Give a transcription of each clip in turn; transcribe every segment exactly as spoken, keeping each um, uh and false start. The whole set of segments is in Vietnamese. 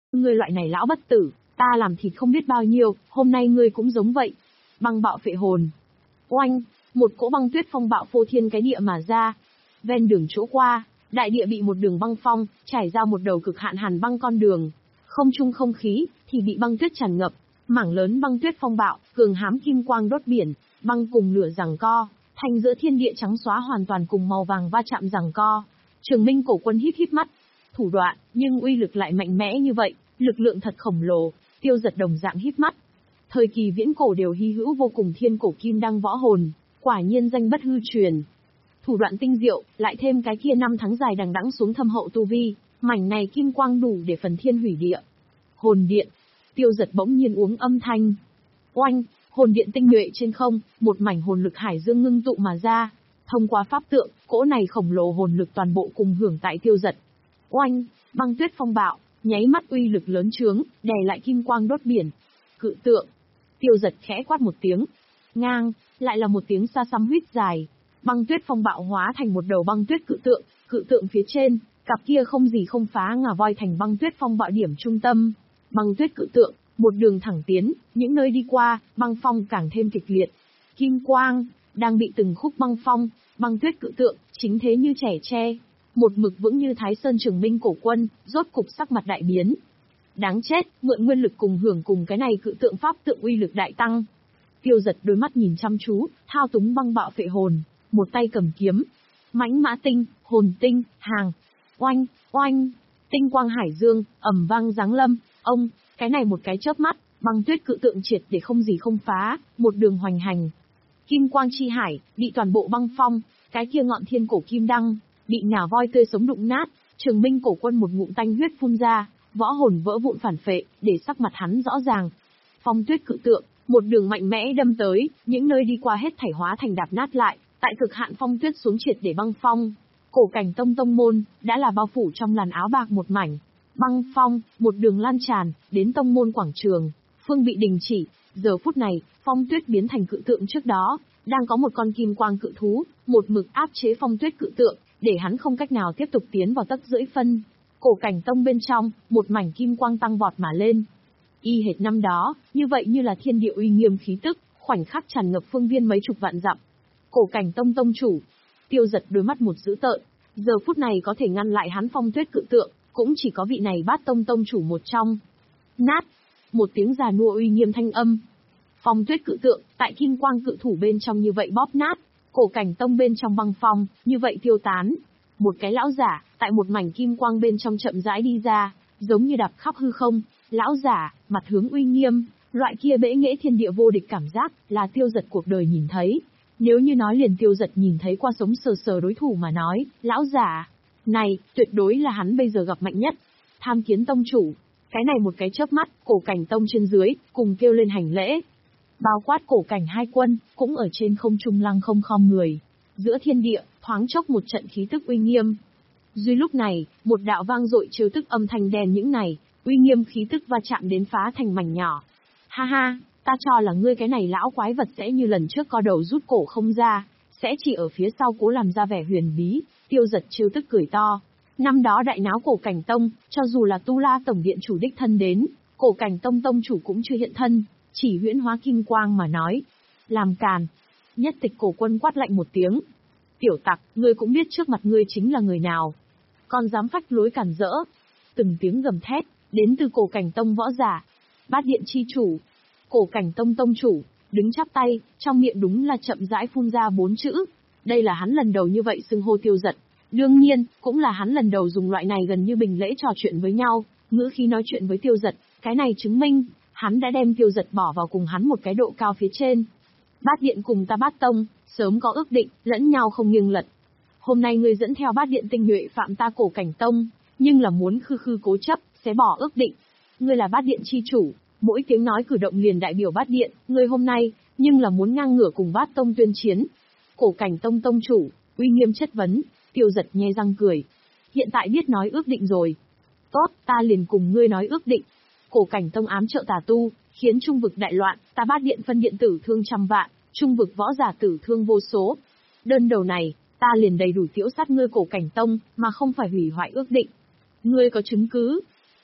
Ngươi loại này lão bất tử, ta làm thịt không biết bao nhiêu, hôm nay ngươi cũng giống vậy. Băng bạo phệ hồn. Oanh, một cỗ băng tuyết phong bạo phô thiên cái địa mà ra. Ven đường chỗ qua, đại địa bị một đường băng phong, trải ra một đầu cực hạn hàn băng con đường. Không trung không khí, thì bị băng tuyết tràn ngập. Mảng lớn băng tuyết phong bạo, cường hám kim quang đốt biển, băng cùng lửa giằng co, thành giữa thiên địa trắng xóa hoàn toàn cùng màu vàng va chạm giằng co. Trường Minh cổ quân híp híp mắt. Thủ đoạn, nhưng uy lực lại mạnh mẽ như vậy, lực lượng thật khổng lồ, Tiêu Giật đồng dạng híp mắt. Thời kỳ viễn cổ đều hy hữu vô cùng thiên cổ kim đăng võ hồn, quả nhiên danh bất hư truyền. Thủ đoạn tinh diệu, lại thêm cái kia năm tháng dài đằng đẵng xuống thâm hậu tu vi, mảnh này kim quang đủ để phần thiên hủy địa. Hồn điện. Tiêu Giật bỗng nhiên uống âm thanh. Oanh, hồn điện tinh nhuệ trên không, một mảnh hồn lực hải dương ngưng tụ mà ra. Thông qua pháp tượng, cỗ này khổng lồ hồn lực toàn bộ cùng hưởng tại Tiêu Giật. Oanh, băng tuyết phong bạo, nháy mắt uy lực lớn trướng, đè lại kim quang đốt biển. Cự tượng. Tiêu Giật khẽ quát một tiếng. Ngang, lại là một tiếng xa xăm huýt dài. Băng tuyết phong bạo hóa thành một đầu băng tuyết cự tượng, cự tượng phía trên, cặp kia không gì không phá ngà voi thành băng tuyết phong bạo điểm trung tâm. Băng tuyết cự tượng, một đường thẳng tiến, những nơi đi qua, băng phong càng thêm kịch liệt. Kim quang, đang bị từng khúc băng phong, băng tuyết cự tượng, chính thế như trẻ tre. Một mực vững như Thái Sơn Trường Minh cổ quân, rốt cục sắc mặt đại biến. Đáng chết, mượn nguyên lực cùng hưởng cùng cái này cự tượng pháp tượng uy lực đại tăng. Tiêu Giật đôi mắt nhìn chăm chú, thao túng băng bạo phệ hồn, một tay cầm kiếm. Mãnh mã tinh, hồn tinh, hàng. Oanh, oanh, tinh quang hải dương, ầm vang giáng lâm, ông, cái này một cái chớp mắt, băng tuyết cự tượng triệt để không gì không phá, một đường hoành hành. Kim quang chi hải, bị toàn bộ băng phong, cái kia ngọn thiên cổ kim đăng, bị ngà voi tươi sống đụng nát, Trường Minh cổ quân một ngụm tanh huyết phun ra, võ hồn vỡ vụn phản phệ, để sắc mặt hắn rõ ràng. Phong tuyết cự tượng, một đường mạnh mẽ đâm tới, những nơi đi qua hết thảy hóa thành đạp nát lại, tại cực hạn phong tuyết xuống triệt để băng phong. Cổ Cảnh Tông tông môn, đã là bao phủ trong làn áo bạc một mảnh. Băng phong, một đường lan tràn, đến tông môn quảng trường, phương bị đình chỉ. Giờ phút này, phong tuyết biến thành cự tượng trước đó, đang có một con kim quang cự thú, một mực áp chế phong tuyết cự tượng, để hắn không cách nào tiếp tục tiến vào tấc rưỡi phân. Cổ Cảnh Tông bên trong, một mảnh kim quang tăng vọt mà lên. Y hệt năm đó, như vậy như là thiên địa uy nghiêm khí tức, khoảnh khắc tràn ngập phương viên mấy chục vạn dặm. Cổ Cảnh Tông tông chủ, Tiêu Giật đôi mắt một dữ tợn, giờ phút này có thể ngăn lại hắn phong tuyết cự tượng, cũng chỉ có vị này Bát Tông tông chủ một trong. Nát, một tiếng già nua uy nghiêm thanh âm. Phong tuyết cự tượng, tại kim quang cự thủ bên trong như vậy bóp nát, Cổ Cảnh Tông bên trong băng phong, như vậy tiêu tán. Một cái lão giả, tại một mảnh kim quang bên trong chậm rãi đi ra, giống như đạp khắp hư không. Lão giả, mặt hướng uy nghiêm, loại kia bẽ nghễ thiên địa vô địch cảm giác, là Tiêu Giật cuộc đời nhìn thấy. Nếu như nói liền Tiêu Giật nhìn thấy qua sống sờ sờ đối thủ mà nói, lão giả này, tuyệt đối là hắn bây giờ gặp mạnh nhất. Tham Kiến tông chủ, cái này một cái chớp mắt, Cổ Cảnh Tông trên dưới, cùng kêu lên hành lễ. Bao quát Cổ Cảnh hai quân, cũng ở trên không trung lăng không khom người. Giữa thiên địa, thoáng chốc một trận khí tức uy nghiêm. Duy lúc này, một đạo vang dội trêu tức âm thanh đen những này, uy nghiêm khí tức va chạm đến phá thành mảnh nhỏ. Ha ha, ta cho là ngươi cái này lão quái vật sẽ như lần trước co đầu rút cổ không ra, sẽ chỉ ở phía sau cố làm ra vẻ huyền bí. Tiêu Giật trêu tức cười to. Năm đó đại náo Cổ Cảnh Tông, cho dù là Tu La tổng điện chủ đích thân đến, Cổ Cảnh Tông tông chủ cũng chưa hiện thân, chỉ huyễn hóa kim quang mà nói. Làm càn. Nhất Tịch cổ quân quát lạnh một tiếng. Tiểu tặc, ngươi cũng biết trước mặt ngươi chính là người nào. Còn dám phách lối cản rỡ. Từng tiếng gầm thét, đến từ Cổ Cảnh Tông võ giả. Bát điện chi chủ. Cổ Cảnh Tông tông chủ, đứng chắp tay, trong miệng đúng là chậm rãi phun ra bốn chữ. Đây là hắn lần đầu như vậy xưng hô Tiêu Giật. Đương nhiên, cũng là hắn lần đầu dùng loại này gần như bình lễ trò chuyện với nhau, ngữ khí nói chuyện với Tiêu Giật, cái này chứng minh, hắn đã đem Tiêu Giật bỏ vào cùng hắn một cái độ cao phía trên. Bát điện cùng ta Bát Tông, sớm có ước định, lẫn nhau không nghiêng lật. Hôm nay ngươi dẫn theo Bát điện tinh nhuệ phạm ta Cổ Cảnh Tông, nhưng là muốn khư khư cố chấp, sẽ bỏ ước định. Ngươi là Bát điện chi chủ, mỗi tiếng nói cử động liền đại biểu Bát điện, ngươi hôm nay, nhưng là muốn ngang ngửa cùng Bát Tông tuyên chiến. Cổ Cảnh Tông tông chủ, uy nghiêm chất vấn. Tiêu Giật nhe răng cười. Hiện tại biết nói ước định rồi. Tốt, ta liền cùng ngươi nói ước định. Cổ Cảnh Tông ám trợ tà tu, khiến trung vực đại loạn, ta Bát điện phân điện tử thương trăm vạn, trung vực võ giả tử thương vô số. Đơn đầu này, ta liền đầy đủ tiễu sát ngươi Cổ Cảnh Tông, mà không phải hủy hoại ước định. Ngươi có chứng cứ?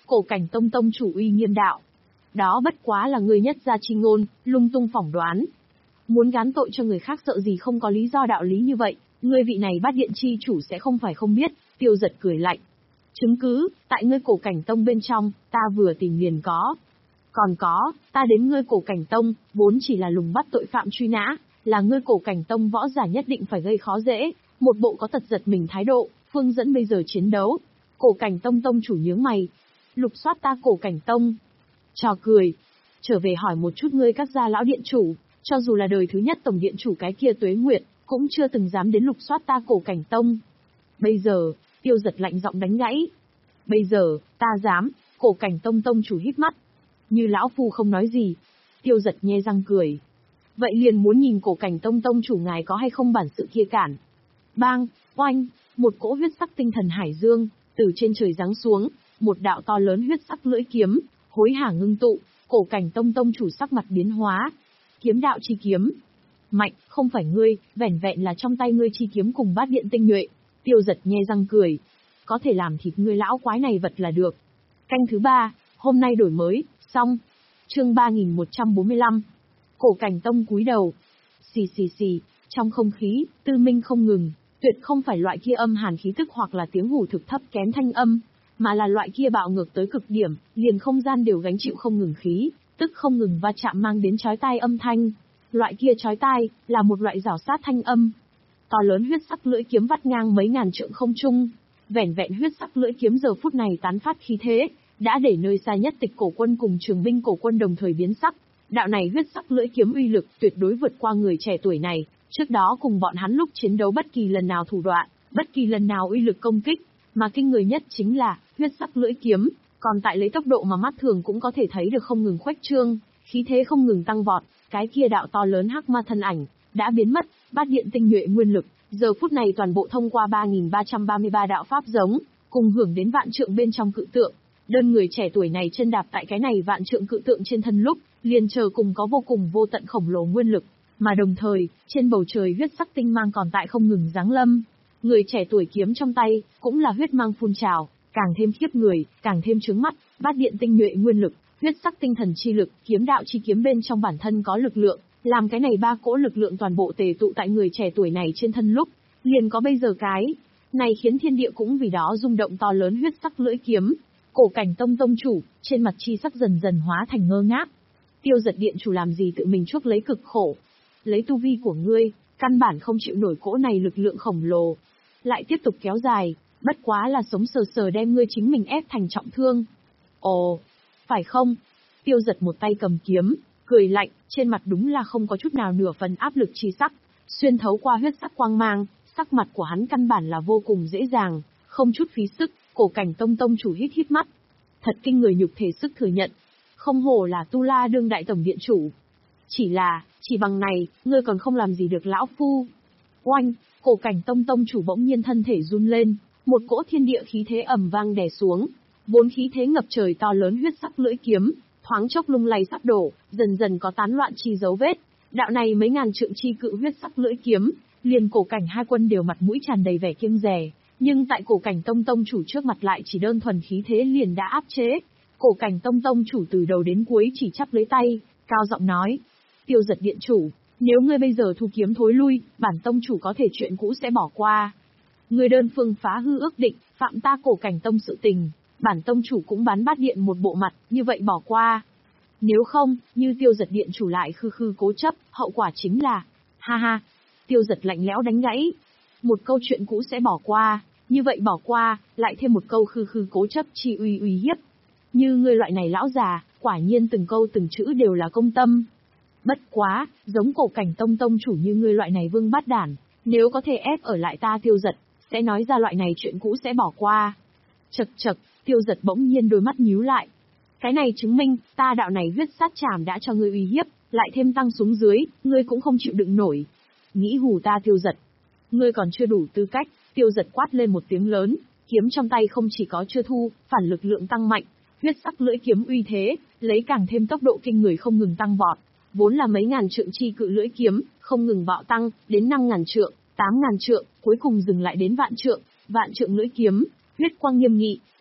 Cổ Cảnh Tông tông chủ uy nghiêm đạo. Đó bất quá là ngươi nhất gia chi ngôn, lung tung phỏng đoán. Muốn gán tội cho người khác sợ gì không có lý do đạo lý như vậy, ngươi vị này Bát Điện chi chủ sẽ không phải không biết, Tiêu Giật cười lạnh. Chứng cứ, tại ngươi Cổ Cảnh Tông bên trong, ta vừa tìm liền có. Còn có, ta đến ngươi Cổ Cảnh Tông, vốn chỉ là lùng bắt tội phạm truy nã, là ngươi Cổ Cảnh Tông võ giả nhất định phải gây khó dễ, một bộ có tật giật mình thái độ, phương dẫn bây giờ chiến đấu. Cổ Cảnh Tông tông chủ nhướng mày. Lục soát ta Cổ Cảnh Tông. Trò cười. Trở về hỏi một chút ngươi các gia lão điện chủ, cho dù là đời thứ nhất tổng điện chủ cái kia Tuế Nguyệt, cũng chưa từng dám đến lục soát ta Cổ Cảnh Tông. Bây giờ, Tiêu Giật lạnh giọng đánh gãy. Bây giờ, ta dám, Cổ Cảnh Tông tông chủ híp mắt. Như lão phu không nói gì. Tiêu Giật nhe răng cười. Vậy liền muốn nhìn Cổ Cảnh Tông tông chủ ngài có hay không bản sự kia cản. Bang, oanh, một cỗ huyết sắc tinh thần hải dương, từ trên trời giáng xuống, một đạo to lớn huyết sắc lưỡi kiếm, hối hả ngưng tụ, Cổ Cảnh Tông tông chủ sắc mặt biến hóa. Kiếm đạo chi kiếm. Mạnh, không phải ngươi, vẻn vẹn là trong tay ngươi chi kiếm cùng bát điện tinh nhuệ. Tiêu Giật nhe răng cười. Có thể làm thịt ngươi lão quái này vật là được. Canh thứ ba, hôm nay đổi mới, xong. Chương ba nghìn một trăm bốn mươi lăm. Cổ Cảnh Tông cúi đầu. Xì xì xì, trong không khí, tư minh không ngừng, tuyệt không phải loại kia âm hàn khí tức hoặc là tiếng hù thực thấp kém thanh âm, mà là loại kia bạo ngược tới cực điểm, liền không gian đều gánh chịu không ngừng khí, tức không ngừng va chạm mang đến chói tai âm thanh. Loại kia chói tai, là một loại rảo sát thanh âm. To lớn huyết sắc lưỡi kiếm vắt ngang mấy ngàn trượng không trung, vẻn vẹn huyết sắc lưỡi kiếm giờ phút này tán phát khí thế, đã để nơi xa nhất Tịch Cổ quân cùng Trường binh cổ quân đồng thời biến sắc. Đạo này huyết sắc lưỡi kiếm uy lực tuyệt đối vượt qua người trẻ tuổi này, trước đó cùng bọn hắn lúc chiến đấu bất kỳ lần nào thủ đoạn, bất kỳ lần nào uy lực công kích, mà kinh người nhất chính là huyết sắc lưỡi kiếm, còn tại lấy tốc độ mà mắt thường cũng có thể thấy được không ngừng khuếch trương, khí thế không ngừng tăng vọt, cái kia đạo to lớn hắc ma thân ảnh đã biến mất, bát điện tinh nhuệ nguyên lực, giờ phút này toàn bộ thông qua ba nghìn ba trăm ba mươi ba đạo pháp giống, cùng hưởng đến vạn trượng bên trong cự tượng. Đơn người trẻ tuổi này chân đạp tại cái này vạn trượng cự tượng trên thân lúc, liền chờ cùng có vô cùng vô tận khổng lồ nguyên lực, mà đồng thời, trên bầu trời huyết sắc tinh mang còn tại không ngừng giáng lâm. Người trẻ tuổi kiếm trong tay, cũng là huyết mang phun trào, càng thêm khiếp người, càng thêm chướng mắt, bát điện tinh nhuệ nguyên lực, huyết sắc tinh thần chi lực, kiếm đạo chi kiếm bên trong bản thân có lực lượng, làm cái này ba cỗ lực lượng toàn bộ tề tụ tại người trẻ tuổi này trên thân lúc, liền có bây giờ cái này khiến thiên địa cũng vì đó rung động to lớn huyết sắc lưỡi kiếm. Cổ Cảnh Tông tông chủ, trên mặt chi sắc dần dần hóa thành ngơ ngác. Tiêu Giật điện chủ làm gì tự mình chuốc lấy cực khổ? Lấy tu vi của ngươi, căn bản không chịu nổi cỗ này lực lượng khổng lồ, lại tiếp tục kéo dài, bất quá là sống sờ sờ đem ngươi chính mình ép thành trọng thương. Ồ, phải không? Tiêu Giật một tay cầm kiếm, cười lạnh, trên mặt đúng là không có chút nào nửa phần áp lực chi sắc, xuyên thấu qua huyết sắc quang mang, sắc mặt của hắn căn bản là vô cùng dễ dàng, không chút phí sức. Cổ Cảnh Tông tông chủ hít hít mắt. Thật kinh người nhục thể sức thừa nhận. Không hổ là Tu La đương đại tổng điện chủ. Chỉ là, chỉ bằng này, ngươi còn không làm gì được lão phu. Oanh, Cổ Cảnh Tông tông chủ bỗng nhiên thân thể run lên, một cỗ thiên địa khí thế ầm vang đè xuống. Vốn khí thế ngập trời to lớn huyết sắc lưỡi kiếm, thoáng chốc lung lay sắp đổ, dần dần có tán loạn chi dấu vết. Đạo này mấy ngàn trượng chi cự huyết sắc lưỡi kiếm, liền Cổ Cảnh hai quân đều mặt mũi tràn đầy vẻ kiêng dè. Nhưng tại Cổ Cảnh Tông tông chủ trước mặt lại chỉ đơn thuần khí thế liền đã áp chế. Cổ Cảnh Tông tông chủ từ đầu đến cuối chỉ chắp lấy tay, cao giọng nói: Tiêu Giật điện chủ, nếu ngươi bây giờ thu kiếm thối lui, bản tông chủ có thể chuyện cũ sẽ bỏ qua. Ngươi đơn phương phá hư ước định, phạm ta Cổ Cảnh Tông sự tình, bản tông chủ cũng bán bát điện một bộ mặt, như vậy bỏ qua. Nếu không, như Tiêu Giật điện chủ lại khư khư cố chấp, hậu quả chính là, ha ha. Tiêu Giật lạnh lẽo đánh gãy. Một câu chuyện cũ sẽ bỏ qua, như vậy bỏ qua, lại thêm một câu khư khư cố chấp chi uy uy hiếp. Như ngươi loại này lão già, quả nhiên từng câu từng chữ đều là công tâm. Bất quá, giống Cổ Cảnh Tông tông chủ như ngươi loại này vương bát đản, nếu có thể ép ở lại ta Tiêu Giật, sẽ nói ra loại này chuyện cũ sẽ bỏ qua. Chật chật, Tiêu Giật bỗng nhiên đôi mắt nhíu lại. Cái này chứng minh, ta đạo này huyết sát trảm đã cho ngươi uy hiếp, lại thêm tăng xuống dưới, ngươi cũng không chịu đựng nổi. Nghĩ hù ta Tiêu Giật. Ngươi còn chưa đủ tư cách. Tiêu Giật quát lên một tiếng lớn, kiếm trong tay không chỉ có chưa thu, phản lực lượng tăng mạnh, huyết sắc lưỡi kiếm uy thế, lấy càng thêm tốc độ kinh người không ngừng tăng vọt, vốn là mấy ngàn trượng chi cự lưỡi kiếm, không ngừng bạo tăng, đến năm ngàn trượng, tám ngàn trượng, cuối cùng dừng lại đến vạn trượng, vạn trượng lưỡi kiếm, huyết quang nghiêm nghị,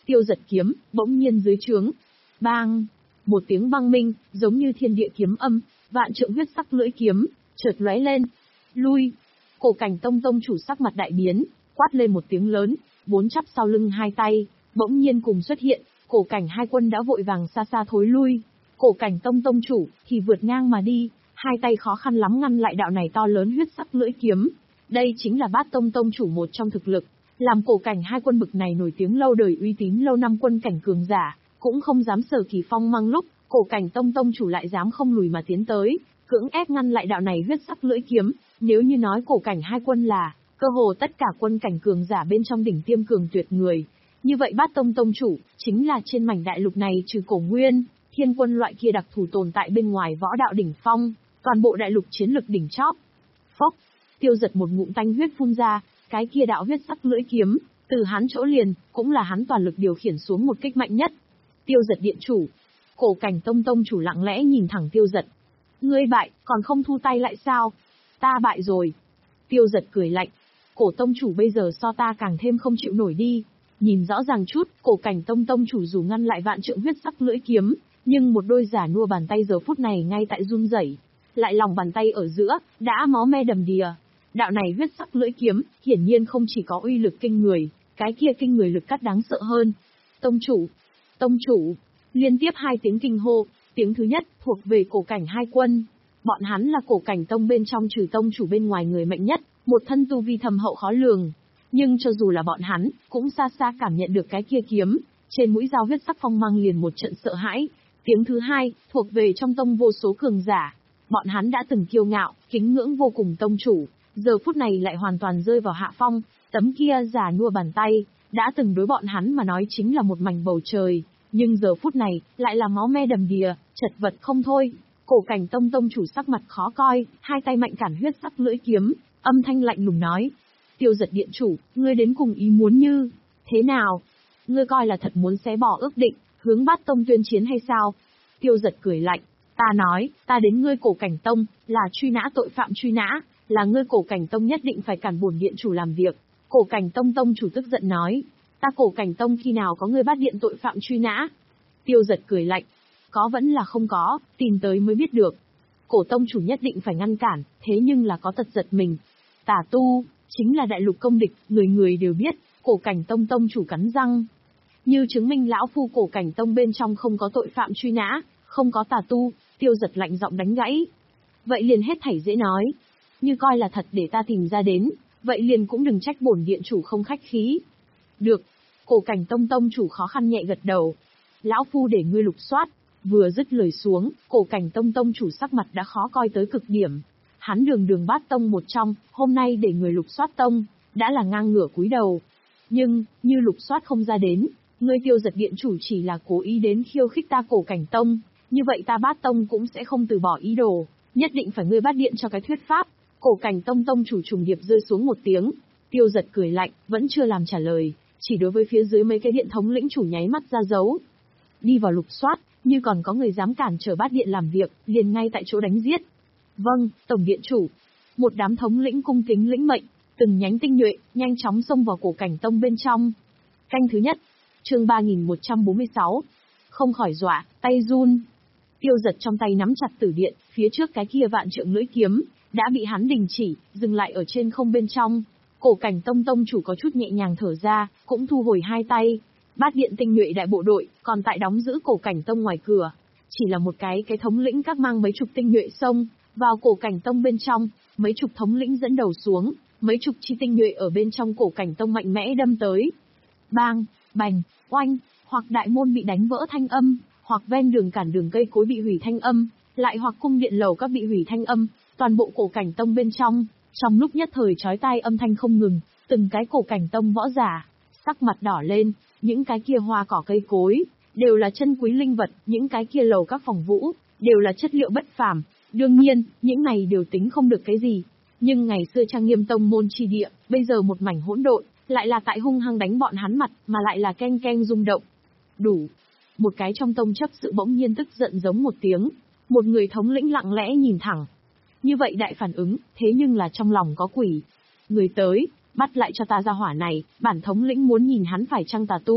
Tiêu Giật kiếm, bỗng nhiên dưới trướng. Bang! Một tiếng vang minh, giống như thiên địa kiếm âm, vạn trượng huyết sắc lưỡi kiếm, chợt lóe lên. Lui! Cổ Cảnh Tông tông chủ sắc mặt đại biến, quát lên một tiếng lớn, bốn chắp sau lưng hai tay, bỗng nhiên cùng xuất hiện, Cổ Cảnh hai quân đã vội vàng xa xa thối lui. Cổ Cảnh Tông tông chủ thì vượt ngang mà đi, hai tay khó khăn lắm ngăn lại đạo này to lớn huyết sắc lưỡi kiếm. Đây chính là Bát Tông tông chủ một trong thực lực, làm Cổ Cảnh hai quân bực này nổi tiếng lâu đời, uy tín lâu năm quân cảnh cường giả, cũng không dám sở kỳ phong mang lúc, Cổ Cảnh Tông tông chủ lại dám không lùi mà tiến tới, cưỡng ép ngăn lại đạo này huyết sắc lưỡi kiếm. Nếu như nói Cổ Cảnh hai quân là cơ hồ tất cả quân cảnh cường giả bên trong đỉnh tiêm cường tuyệt người, như vậy Bát Tông tông chủ chính là trên mảnh đại lục này trừ Cổ Nguyên, Thiên Quân loại kia đặc thù tồn tại bên ngoài võ đạo đỉnh phong, toàn bộ đại lục chiến lực đỉnh chóp. Phốc, Tiêu Giật một ngụm tanh huyết phun ra, cái kia đạo huyết sắc lưỡi kiếm, từ hắn chỗ liền, cũng là hắn toàn lực điều khiển xuống một kích mạnh nhất. Tiêu Giật điện chủ. Cổ Cảnh Tông tông chủ lặng lẽ nhìn thẳng Tiêu Giật. Ngươi bại, còn không thu tay lại sao? Ta bại rồi. Tiêu Giật cười lạnh. Cổ tông chủ bây giờ so ta càng thêm không chịu nổi đi. Nhìn rõ ràng chút, Cổ Cảnh Tông tông chủ dù ngăn lại vạn trượng huyết sắc lưỡi kiếm, nhưng một đôi giả nua bàn tay giờ phút này ngay tại run rẩy, lại lòng bàn tay ở giữa đã máu me đầm đìa. Đạo này huyết sắc lưỡi kiếm, hiển nhiên không chỉ có uy lực kinh người, cái kia kinh người lực cắt đáng sợ hơn. Tông chủ, tông chủ, liên tiếp hai tiếng kinh hô, tiếng thứ nhất thuộc về Cổ Cảnh hai quân. Bọn hắn là Cổ Cảnh Tông bên trong trừ tông chủ bên ngoài người mạnh nhất, một thân tu vi thâm hậu khó lường. Nhưng cho dù là bọn hắn, cũng xa xa cảm nhận được cái kia kiếm, trên mũi dao huyết sắc phong mang liền một trận sợ hãi. Tiếng thứ hai, thuộc về trong tông vô số cường giả. Bọn hắn đã từng kiêu ngạo, kính ngưỡng vô cùng tông chủ, giờ phút này lại hoàn toàn rơi vào hạ phong, tấm kia giả nua bàn tay, đã từng đối bọn hắn mà nói chính là một mảnh bầu trời, nhưng giờ phút này, lại là máu me đầm đìa, chật vật không thôi. Cổ Cảnh Tông tông chủ sắc mặt khó coi, hai tay mạnh cản huyết sắc lưỡi kiếm, âm thanh lạnh lùng nói. Tiêu Giật điện chủ, ngươi đến cùng ý muốn như thế nào? Ngươi coi là thật muốn xé bỏ ước định, hướng Bát Tông tuyên chiến hay sao? Tiêu Giật cười lạnh, ta nói, ta đến ngươi Cổ Cảnh Tông, là truy nã tội phạm truy nã, là ngươi Cổ Cảnh Tông nhất định phải cản bổn điện chủ làm việc. Cổ Cảnh Tông tông chủ tức giận nói, ta Cổ Cảnh Tông khi nào có ngươi bắt điện tội phạm truy nã? Tiêu Giật cười lạnh, có vẫn là không có, tìm tới mới biết được. Cổ tông chủ nhất định phải ngăn cản, thế nhưng là có tật giật mình. Tà tu, chính là đại lục công địch, người người đều biết, Cổ Cảnh Tông tông chủ cắn răng. Như chứng minh lão phu Cổ Cảnh Tông bên trong không có tội phạm truy nã, không có tà tu. Tiêu Giật lạnh giọng đánh gãy. Vậy liền hết thảy dễ nói. Như coi là thật để ta tìm ra đến, vậy liền cũng đừng trách bổn điện chủ không khách khí. Được. Cổ Cảnh Tông tông chủ khó khăn nhẹ gật đầu. Lão phu để ngươi lục soát. Vừa dứt lời xuống, Cổ Cảnh Tông tông chủ sắc mặt đã khó coi tới cực điểm. Hắn đường đường Bát Tông một trong, hôm nay để người lục soát tông, đã là ngang ngửa cúi đầu. Nhưng, như lục soát không ra đến, ngươi Tiêu Giật điện chủ chỉ là cố ý đến khiêu khích ta Cổ Cảnh Tông, như vậy ta Bát Tông cũng sẽ không từ bỏ ý đồ, nhất định phải ngươi bắt điện cho cái thuyết pháp. Cổ Cảnh Tông tông chủ trùng điệp rơi xuống một tiếng, Tiêu Giật cười lạnh, vẫn chưa làm trả lời, chỉ đối với phía dưới mấy cái điện thống lĩnh chủ nháy mắt ra dấu. Đi vào lục soát, như còn có người dám cản trở Bát điện làm việc, liền ngay tại chỗ đánh giết. Vâng, tổng điện chủ. Một đám thống lĩnh cung kính lĩnh mệnh, từng nhánh tinh nhuệ, nhanh chóng xông vào Cổ Cảnh Tông bên trong. Canh thứ nhất, chương ba nghìn một trăm bốn mươi sáu. Không khỏi dọa, tay run. Tiêu Giật trong tay nắm chặt tử điện, phía trước cái kia vạn trượng lưỡi kiếm, đã bị hắn đình chỉ, dừng lại ở trên không bên trong. Cổ Cảnh Tông tông chủ có chút nhẹ nhàng thở ra, cũng thu hồi hai tay. Bát điện tinh nhuệ đại bộ đội, còn tại đóng giữ Cổ Cảnh Tông ngoài cửa. Chỉ là một cái cái thống lĩnh các mang mấy chục tinh nhuệ xông vào Cổ Cảnh Tông bên trong, mấy chục thống lĩnh dẫn đầu xuống, mấy chục chi tinh nhuệ ở bên trong Cổ Cảnh Tông mạnh mẽ đâm tới. Bang, bành, oanh, hoặc đại môn bị đánh vỡ thanh âm, hoặc ven đường cản đường cây cối bị hủy thanh âm, lại hoặc cung điện lầu các bị hủy thanh âm, toàn bộ Cổ Cảnh Tông bên trong, trong lúc nhất thời chói tai âm thanh không ngừng, từng cái Cổ Cảnh Tông võ giả, sắc mặt đỏ lên, những cái kia hoa cỏ cây cối, đều là chân quý linh vật, những cái kia lầu các phòng vũ, đều là chất liệu bất phàm. Đương nhiên, những này đều tính không được cái gì. Nhưng ngày xưa trang nghiêm tông môn chi địa, bây giờ một mảnh hỗn độn, lại là tại hung hăng đánh bọn hắn mặt, mà lại là keng keng rung động. Đủ. Một cái trong tông chấp sự bỗng nhiên tức giận giống một tiếng. Một người thống lĩnh lặng lẽ nhìn thẳng. Như vậy đại phản ứng, thế nhưng là trong lòng có quỷ. Người tới, bắt lại cho ta ra hỏa này, bản thống lĩnh muốn nhìn hắn phải chăng tà tu.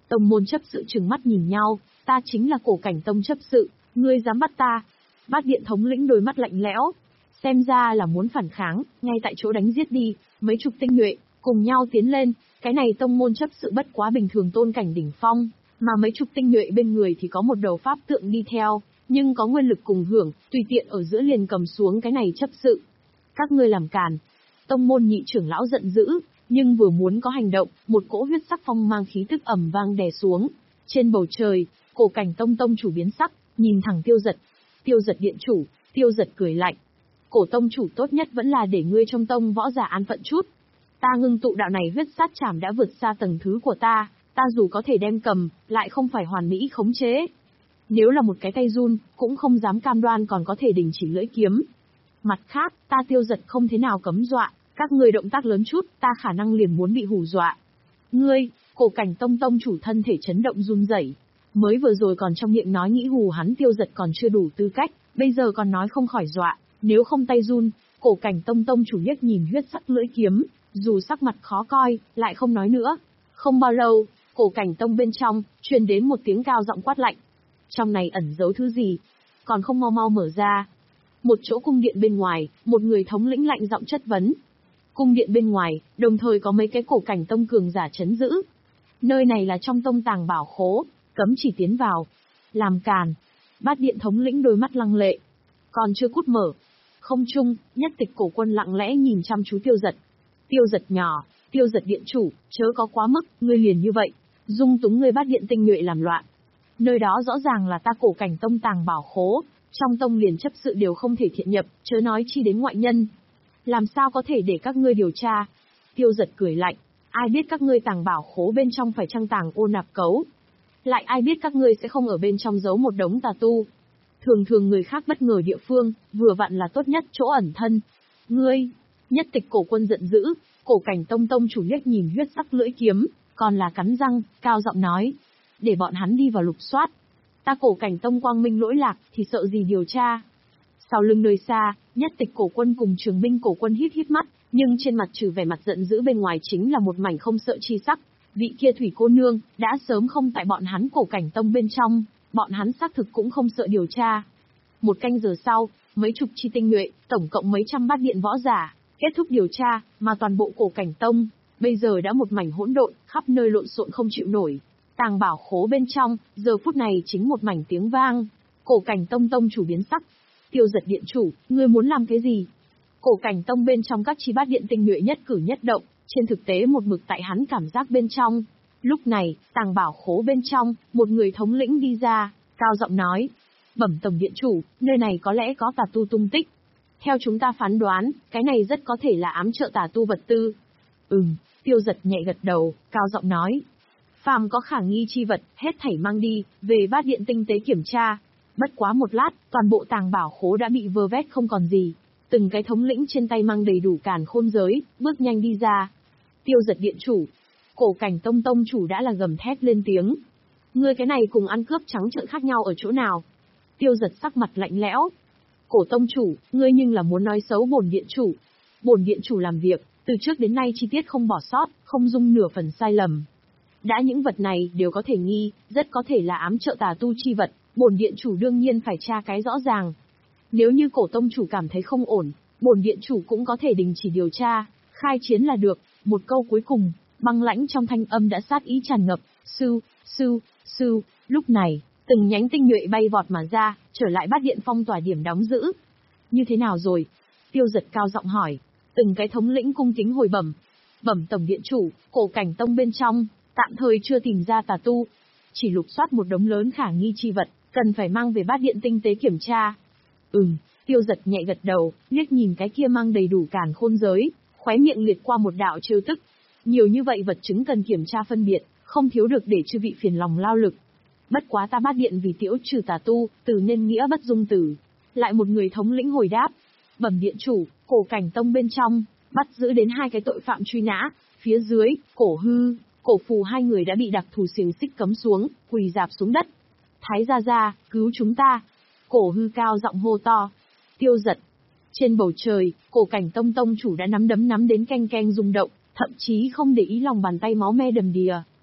Tông môn chấp sự trừng mắt nhìn nhau, ta chính là Cổ Cảnh Tông chấp sự, ngươi dám bắt ta? Bát điện thống lĩnh đôi mắt lạnh lẽo, xem ra là muốn phản kháng, ngay tại chỗ đánh giết đi, mấy chục tinh nhuệ, cùng nhau tiến lên, cái này tông môn chấp sự bất quá bình thường tôn cảnh đỉnh phong, mà mấy chục tinh nhuệ bên người thì có một đầu pháp tượng đi theo, nhưng có nguyên lực cùng hưởng, tùy tiện ở giữa liền cầm xuống cái này chấp sự. Các ngươi làm càn. Tông môn nhị trưởng lão giận dữ, nhưng vừa muốn có hành động, một cỗ huyết sắc phong mang khí tức ầm vang đè xuống. Trên bầu trời, Cổ Cảnh Tông tông chủ biến sắc, nhìn thẳng Tiêu Dật. Tiêu Dật điện chủ, Tiêu Dật cười lạnh. Cổ tông chủ tốt nhất vẫn là để ngươi trong tông võ giả an phận chút. Ta ngưng tụ đạo này huyết sát chảm đã vượt xa tầng thứ của ta, ta dù có thể đem cầm, lại không phải hoàn mỹ khống chế. Nếu là một cái tay run, cũng không dám cam đoan còn có thể đình chỉ lưỡi kiếm. Mặt khác, ta Tiêu Dật không thế nào cấm dọa, các ngươi động tác lớn chút, ta khả năng liền muốn bị hù dọa. Ngươi, Cổ Cảnh Tông tông chủ thân thể chấn động run rẩy. Mới vừa rồi còn trong miệng nói nghĩ hù hắn Tiêu Dật còn chưa đủ tư cách, bây giờ còn nói không khỏi dọa, nếu không tay run. Cổ Cảnh Tông tông chủ liếc nhìn huyết sắc lưỡi kiếm, dù sắc mặt khó coi, lại không nói nữa. Không bao lâu, Cổ Cảnh Tông bên trong truyền đến một tiếng cao giọng quát lạnh. Trong này ẩn giấu thứ gì? Còn không mau mau mở ra. Một chỗ cung điện bên ngoài, một người thống lĩnh lạnh giọng chất vấn. Cung điện bên ngoài, đồng thời có mấy cái Cổ Cảnh Tông cường giả chấn giữ. Nơi này là trong tông tàng bảo khố, cấm chỉ tiến vào. Làm càn. Bát điện thống lĩnh đôi mắt lăng lệ. Còn chưa cút mở. Không trung, nhất tịch cổ quân lặng lẽ nhìn chăm chú Tiêu Dật. Tiêu Dật nhỏ, Tiêu Dật điện chủ, chớ có quá mức, ngươi liền như vậy, dung túng ngươi bát điện tinh nhuệ làm loạn. Nơi đó rõ ràng là ta Cổ Cảnh Tông tàng bảo khố, trong tông liền chấp sự đều không thể thiện nhập, chớ nói chi đến ngoại nhân. Làm sao có thể để các ngươi điều tra? Tiêu Dật cười lạnh, ai biết các ngươi tàng bảo khố bên trong phải chăng tàng ô nạp cấu? Lại ai biết các ngươi sẽ không ở bên trong giấu một đống tà tu? Thường thường người khác bất ngờ địa phương, vừa vặn là tốt nhất chỗ ẩn thân. Ngươi, nhất tịch cổ quân giận dữ, Cổ Cảnh Tông tông chủ liếc nhìn huyết sắc lưỡi kiếm, còn là cắn răng, cao giọng nói. Để bọn hắn đi vào lục soát. Ta Cổ Cảnh Tông quang minh lỗi lạc, thì sợ gì điều tra. Sau lưng nơi xa, nhất tịch cổ quân cùng trường binh cổ quân hít hít mắt, nhưng trên mặt trừ vẻ mặt giận dữ bên ngoài chính là một mảnh không sợ chi sắc. Vị kia thủy cô nương, đã sớm không tại bọn hắn Cổ Cảnh Tông bên trong, bọn hắn xác thực cũng không sợ điều tra. Một canh giờ sau, mấy chục chi tinh nhuệ, tổng cộng mấy trăm bát điện võ giả, kết thúc điều tra, mà toàn bộ Cổ Cảnh Tông, bây giờ đã một mảnh hỗn độn, khắp nơi lộn xộn không chịu nổi. Tàng bảo khố bên trong, giờ phút này chính một mảnh tiếng vang. Cổ Cảnh Tông tông chủ biến sắc. Tiêu Dật điện chủ, ngươi muốn làm cái gì? Cổ Cảnh Tông bên trong các chi bát điện tinh nhuệ nhất cử nhất động, trên thực tế một mực tại hắn cảm giác bên trong. Lúc này, tàng bảo khố bên trong, một người thống lĩnh đi ra, cao giọng nói. Bẩm tổng điện chủ, nơi này có lẽ có tà tu tung tích. Theo chúng ta phán đoán, cái này rất có thể là ám trợ tà tu vật tư. Ừm, Tiêu Dật nhẹ gật đầu, cao giọng nói. Phàm có khả nghi chi vật, hết thảy mang đi, về bát điện tinh tế kiểm tra. Bất quá một lát, toàn bộ tàng bảo khố đã bị vơ vét không còn gì. Từng cái thống lĩnh trên tay mang đầy đủ càn khôn giới, bước nhanh đi ra. Tiêu Dật điện chủ. Cổ Cảnh Tông tông chủ đã là gầm thét lên tiếng. Ngươi cái này cùng ăn cướp trắng trợn khác nhau ở chỗ nào? Tiêu Dật sắc mặt lạnh lẽo. Cổ tông chủ, ngươi nhưng là muốn nói xấu bổn điện chủ. Bổn điện chủ làm việc, từ trước đến nay chi tiết không bỏ sót, không dung nửa phần sai lầm. Đã những vật này đều có thể nghi, rất có thể là ám trợ tà tu chi vật, bổn điện chủ đương nhiên phải tra cái rõ ràng. Nếu như cổ tông chủ cảm thấy không ổn, bổn điện chủ cũng có thể đình chỉ điều tra, khai chiến là được. Một câu cuối cùng, băng lãnh trong thanh âm đã sát ý tràn ngập, sư, sư, sư. Lúc này, từng nhánh tinh nhuệ bay vọt mà ra, trở lại bát điện phong tỏa điểm đóng giữ. Như thế nào rồi? Tiêu Dật cao giọng hỏi. Từng cái thống lĩnh cung kính hồi bẩm. Bẩm tổng điện chủ, Cổ Cảnh Tông bên trong, tạm thời chưa tìm ra tà tu. Chỉ lục soát một đống lớn khả nghi chi vật, cần phải mang về bát điện tinh tế kiểm tra. Ừm, Tiêu Dật nhẹ gật đầu, liếc nhìn cái kia mang đầy đủ càn khôn giới, khóe miệng liệt qua một đạo trêu tức. Nhiều như vậy vật chứng cần kiểm tra phân biệt, không thiếu được để chư vị phiền lòng lao lực. Bất quá ta bát điện vì tiễu trừ tà tu, từ nên nghĩa bất dung tử. Lại một người thống lĩnh hồi đáp. Bẩm điện chủ, Cổ Cảnh Tông bên trong, bắt giữ đến hai cái tội phạm truy nã, phía dưới, Cổ Hư, Cổ Phù hai người đã bị đặc thù xiềng xích cấm xuống, quỳ dạp xuống đất. Thái gia gia, cứu chúng ta. Cổ Hư cao giọng hô to. Tiêu Dật. Trên bầu trời, Cổ Cảnh Tông tông chủ đã nắm đấm nắm đến canh canh rung động, thậm chí không để ý lòng bàn tay máu me đầm đìa.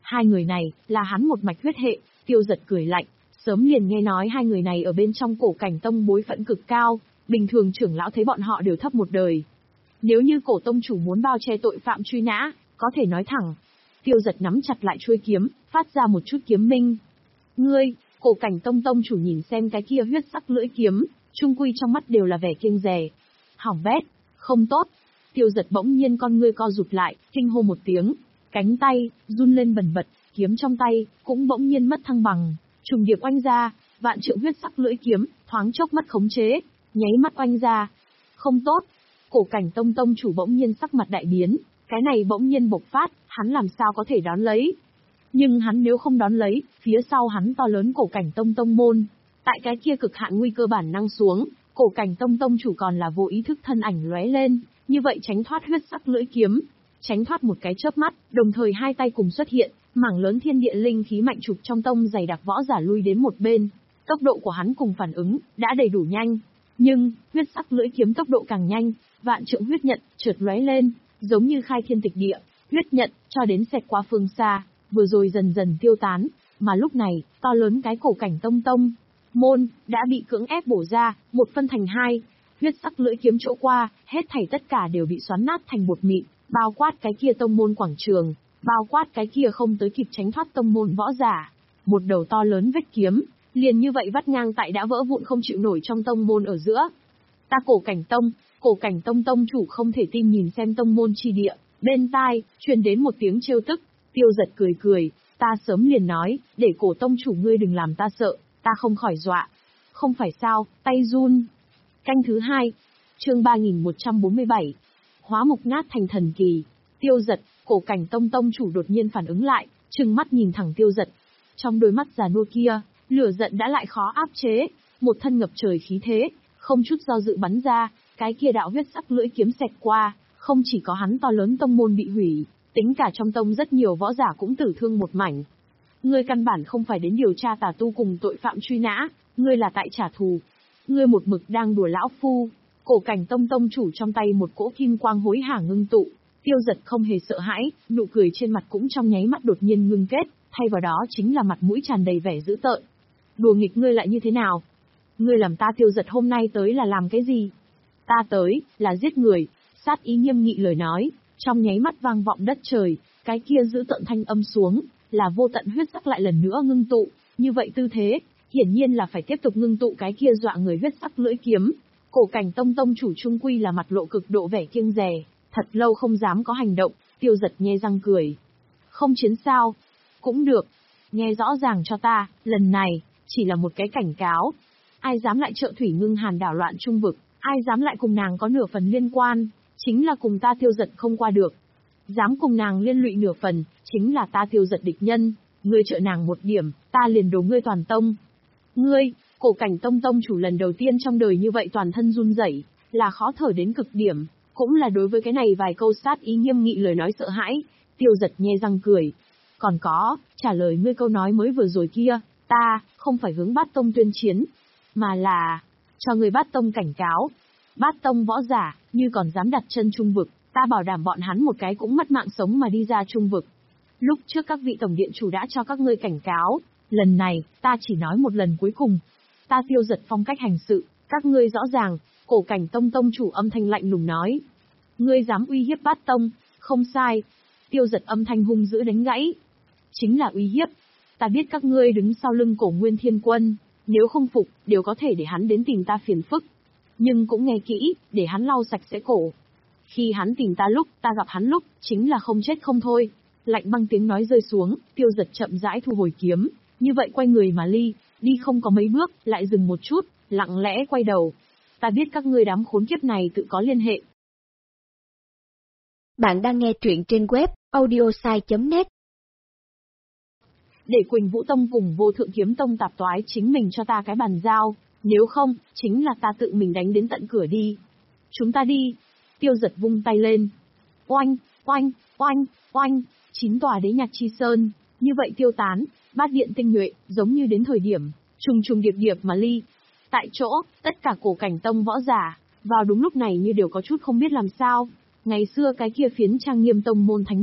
Hai người này, là hắn một mạch huyết hệ, Tiêu Giật cười lạnh, sớm liền nghe nói hai người này ở bên trong Cổ Cảnh Tông bối phận cực cao, bình thường trưởng lão thấy bọn họ đều thấp một đời. Nếu như Cổ tông chủ muốn bao che tội phạm truy nã, có thể nói thẳng. Tiêu Giật nắm chặt lại chuôi kiếm, phát ra một chút kiếm minh. Ngươi, Cổ Cảnh Tông tông chủ nhìn xem cái kia huyết sắc lưỡi kiếm, trung quy trong mắt đều là vẻ kiêng dè. Hỏng bét, không tốt. Tiêu Giật bỗng nhiên con ngươi co rụt lại, kinh hô một tiếng, cánh tay run lên bần bật, kiếm trong tay cũng bỗng nhiên mất thăng bằng, trùng điệp oanh ra, vạn trượng huyết sắc lưỡi kiếm, thoáng chốc mất khống chế, nháy mắt oanh ra. Không tốt. Cổ Cảnh Tông tông chủ bỗng nhiên sắc mặt đại biến, cái này bỗng nhiên bộc phát, hắn làm sao có thể đón lấy? Nhưng hắn nếu không đón lấy, phía sau hắn to lớn Cổ Cảnh Tông tông môn, tại cái kia cực hạn nguy cơ bản năng xuống, Cổ Cảnh Tông tông chủ còn là vô ý thức thân ảnh lóe lên, như vậy tránh thoát huyết sắc lưỡi kiếm, tránh thoát một cái chớp mắt, đồng thời hai tay cùng xuất hiện, mảng lớn thiên địa linh khí mạnh trục trong tông dày đặc võ giả lui đến một bên. Tốc độ của hắn cùng phản ứng đã đầy đủ nhanh, nhưng huyết sắc lưỡi kiếm tốc độ càng nhanh, vạn trượng huyết nhận chợt lóe lên, giống như khai thiên tịch địa, huyết nhận cho đến xẹt qua phương xa, vừa rồi dần dần tiêu tán, mà lúc này, to lớn cái Cổ Cảnh Tông tông môn đã bị cưỡng ép bổ ra, một phân thành hai, huyết sắc lưỡi kiếm chỗ qua, hết thảy tất cả đều bị xoắn nát thành bột mịn, bao quát cái kia tông môn quảng trường, bao quát cái kia không tới kịp tránh thoát tông môn võ giả, một đầu to lớn vết kiếm, liền như vậy vắt ngang tại đã vỡ vụn không chịu nổi trong tông môn ở giữa. Ta Cổ Cảnh Tông, Cổ Cảnh Tông tông chủ không thể tin nhìn xem tông môn chi địa, bên tai truyền đến một tiếng trêu tức. Tiêu Giật cười cười, ta sớm liền nói, để Cổ tông chủ ngươi đừng làm ta sợ, ta không khỏi dọa. Không phải sao, tay run. Canh thứ hai, chương ba nghìn một trăm bốn mươi bảy, hóa mục nát thành thần kỳ. Tiêu Giật, Cổ Cảnh Tông tông chủ đột nhiên phản ứng lại, trừng mắt nhìn thẳng Tiêu Giật. Trong đôi mắt già nua kia, lửa giận đã lại khó áp chế, một thân ngập trời khí thế, không chút do dự bắn ra, cái kia đạo huyết sắc lưỡi kiếm xẹt qua, không chỉ có hắn to lớn tông môn bị hủy, tính cả trong tông rất nhiều võ giả cũng tử thương một mảnh. Ngươi căn bản không phải đến điều tra tà tu cùng tội phạm truy nã, ngươi là tại trả thù. Ngươi một mực đang đùa lão phu. Cổ Cảnh Tông tông chủ trong tay một cỗ kim quang hối hả ngưng tụ, Tiêu Giật không hề sợ hãi, nụ cười trên mặt cũng trong nháy mắt đột nhiên ngưng kết, thay vào đó chính là mặt mũi tràn đầy vẻ dữ tợn. Đùa nghịch ngươi lại như thế nào? Ngươi làm ta Tiêu Giật hôm nay tới là làm cái gì? Ta tới, là giết người. Sát ý nghiêm nghị lời nói, trong nháy mắt vang vọng đất trời, cái kia giữ tợn thanh âm xuống, là vô tận huyết sắc lại lần nữa ngưng tụ, như vậy tư thế, hiển nhiên là phải tiếp tục ngưng tụ cái kia dọa người huyết sắc lưỡi kiếm. Cổ Cảnh Tông tông chủ trung quy là mặt lộ cực độ vẻ kiêng dè, thật lâu không dám có hành động. Tiêu Giật nhe răng cười. Không chiến sao? Cũng được. Nghe rõ ràng cho ta, lần này, chỉ là một cái cảnh cáo. Ai dám lại trợ thủy ngưng hàn đảo loạn trung vực, ai dám lại cùng nàng có nửa phần liên quan, chính là cùng ta Tiêu Giật không qua được. Dám cùng nàng liên lụy nửa phần, chính là ta Tiêu Giật địch nhân. Ngươi trợ nàng một điểm, ta liền đổ ngươi toàn tông. Ngươi, Cổ Cảnh Tông tông chủ lần đầu tiên trong đời như vậy toàn thân run rẩy, là khó thở đến cực điểm, cũng là đối với cái này vài câu sát ý nghiêm nghị lời nói sợ hãi. Tiêu Giật nhe răng cười. Còn có, trả lời ngươi câu nói mới vừa rồi kia, ta không phải hướng Bát Tông tuyên chiến, mà là cho người Bát Tông cảnh cáo. Bát Tông võ giả, như còn dám đặt chân trung vực, ta bảo đảm bọn hắn một cái cũng mất mạng sống mà đi ra trung vực. Lúc trước các vị tổng điện chủ đã cho các ngươi cảnh cáo, lần này, ta chỉ nói một lần cuối cùng. Ta Tiêu Giật phong cách hành sự, các ngươi rõ ràng. Cổ Cảnh Tông tông chủ âm thanh lạnh lùng nói. Ngươi dám uy hiếp Bát Tông, không sai. Tiêu Giật âm thanh hung dữ đánh gãy. Chính là uy hiếp. Ta biết các ngươi đứng sau lưng Cổ Nguyên Thiên Quân, nếu không phục, đều có thể để hắn đến tìm ta phiền phức. Nhưng cũng nghe kỹ, để hắn lau sạch sẽ cổ. Khi hắn tìm ta lúc, ta gặp hắn lúc, chính là không chết không thôi. Lạnh băng tiếng nói rơi xuống, Tiêu Giật chậm rãi thu hồi kiếm, như vậy quay người mà ly, đi không có mấy bước, lại dừng một chút, lặng lẽ quay đầu. Ta biết các ngươi đám khốn kiếp này tự có liên hệ. Bạn đang nghe truyện trên web audiosai chấm net. Để Quỳnh Vũ Tông cùng Vô Thượng Kiếm Tông tạp toái chính mình cho ta cái bàn giao, nếu không, chính là ta tự mình đánh đến tận cửa đi. Chúng ta đi. Tiêu Giật vung tay lên. Oanh, oanh, oanh, oanh, chín tòa đế nhạc chi sơn, như vậy tiêu tán, bát điện tinh nhuệ, giống như đến thời điểm, trùng trùng điệp điệp mà ly. Tại chỗ, tất cả Cổ Cảnh Tông võ giả, vào đúng lúc này như đều có chút không biết làm sao. Ngày xưa cái kia phiến trang nghiêm tông môn thánh địa,